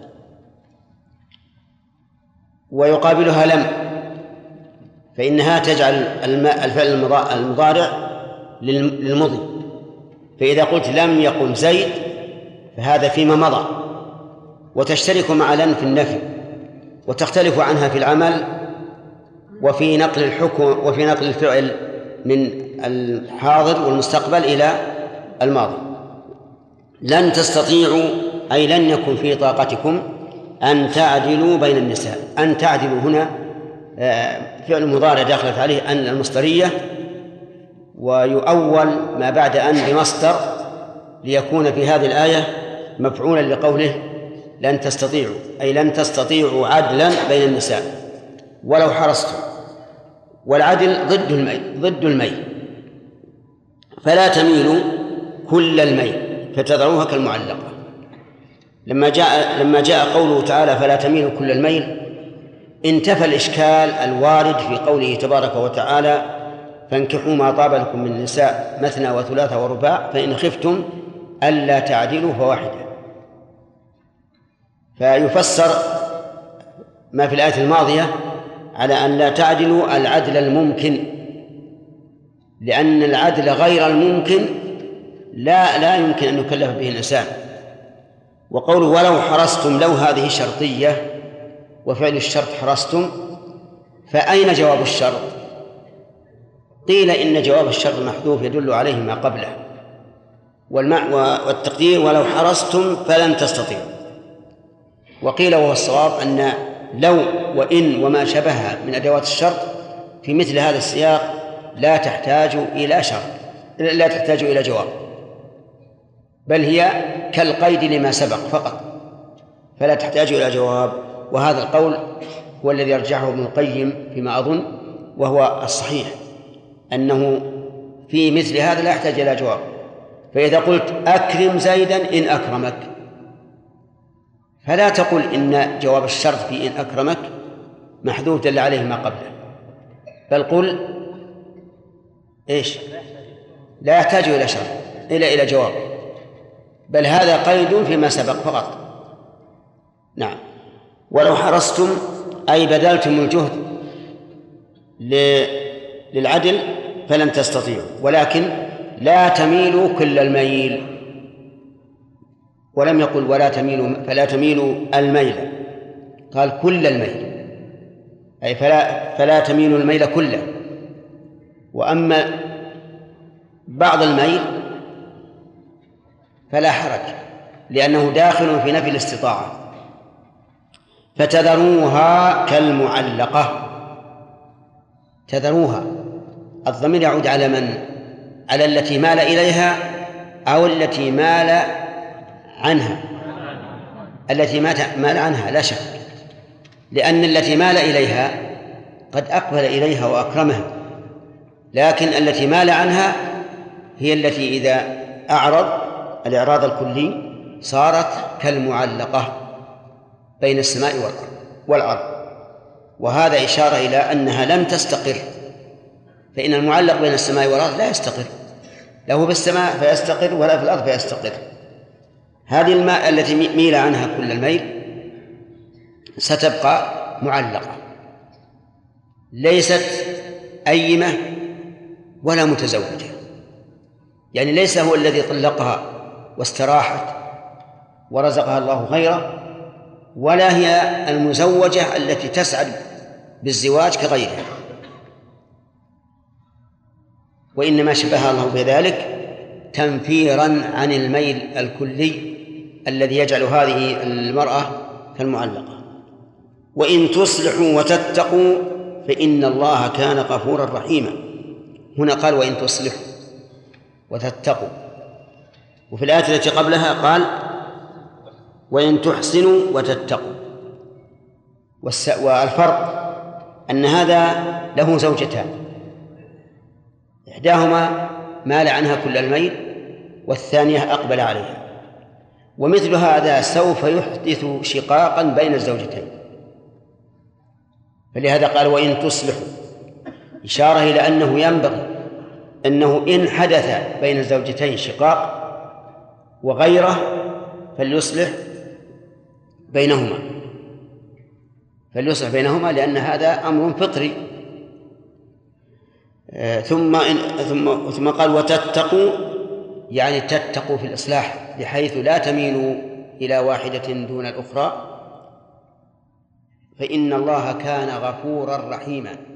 ويقابلها لم فإنها تجعل الفعل المضارع للمضي. فإذا قلت لم يقم زيد فهذا فيما مضى، وتشترك مع لن في النفي، وتختلف عنها في العمل وفي نقل الحكم وفي نقل الفعل من الحاضر والمستقبل إلى الماضي. لن تستطيعوا أي لن يكن في طاقتكم أن تعدلوا بين النساء. أن تعدلوا هنا فعل مضارع دخلت عليه أن المصدرية، ويؤول ما بعد أن بمصدر ليكون في هذه الآية مفعولا لقوله لن تستطيعوا، أي لن تستطيعوا عدلا بين النساء ولو حرصتم. والعدل ضد الميل، فلا تميلوا كل الميل فتذروها كالمعلقة. لما جاء قوله تعالى فلا تميلوا كل الميل انتفى الإشكال الوارد في قوله تبارك وتعالى فانكحوا ما طاب لكم من النساء مثنى وثلاث ورباع فإن خفتم ألا تعدلوا فواحدة. فيفسر ما في الآية الماضية على أن لا تعدلوا العدل الممكن، لأن العدل غير الممكن لا يمكن أن يكلف به الإنسان. وقوله ولو حرصتم لو هذه شرطية وفعل الشرط حرصتم، فأين جواب الشرط؟ قيل إن جواب الشرط محذوف يدل عليه ما قبله، والتقدير ولو حرصتم فلن تستطيعوا. وقيل وهو الصواب أن لو وإن وما شبهها من أدوات الشرط في مثل هذا السياق لا تحتاج إلى شرط، لا تحتاج إلى جواب، بل هي كالقيد لما سبق فقط، فلا تحتاج إلى جواب. وهذا القول هو الذي يرجحه ابن القيم فيما أظن، وهو الصحيح أنه في مثل هذا لا يحتاج إلى جواب. فإذا قلت أكرم زيدا إن أكرمك، فلا تقل إن جواب الشرط في إن أكرمك محذوف دل عليه ما قبله، بل قل إيش؟ لا يحتاج إلى شرط إلى جواب، بل هذا قيد فيما سبق فقط. نعم. ولو حرصتم أي بذلتم الجهد للعدل فلن تستطيعوا، ولكن لا تميلوا كل الميل. ولم يقل ولا تميلوا فلا تميلوا الميل، قال كل الميل، أي فلا تميلوا الميل كله. وأما بعض الميل فلا حرج لأنه داخل في نفي الاستطاعة. فتذروها كالمعلقة. تذروها الضمير يعود على من؟ على التي مال إليها أو التي مال عنها؟ التي مال عنها لا شك، لأن التي مال إليها قد أقبل إليها وأكرمها، لكن التي مال عنها هي التي إذا أعرض الإعراض الكلي صارت كالمعلقة بين السماء والأرض. وهذا إشارة إلى أنها لم تستقر، فإن المعلق بين السماء والأرض لا يستقر، له في السماء فيستقر ولا في الأرض فيستقر. هذه الماء التي ميل عنها كل الميل ستبقى معلقة، ليست أيمة ولا متزوجة، يعني ليس هو الذي طلقها واستراحت ورزقها الله غيره، ولا هي المزوجة التي تسعد بالزواج كغيرها، وإنما شبه الله بذلك تنفيرا عن الميل الكلي الذي يجعل هذه المرأة كالمعلقة. وإن تصلحوا وتتقوا فإن الله كان غفورا رحيما. هنا قال وإن تصلحوا وتتقوا، وفي الآية التي قبلها قال وإن تحسنوا وتتقوا. والفرق أن هذا له زوجتان، إحداهما مال عنها كل الميل والثانية أقبل عليها، ومثل هذا سوف يحدث شقاقا بين الزوجتين، فلهذا قال وإن تصلحوا، إشارة إلى أنه ينبغي أنه إن حدث بين الزوجتين شقاق وغيره فليصلح بينهما لأن هذا أمر فطري. ثم قال وتتقوا، يعني تتقوا في الإصلاح بحيث لا تميلوا إلى واحدة دون الأخرى، فإن الله كان غفورا رحيما.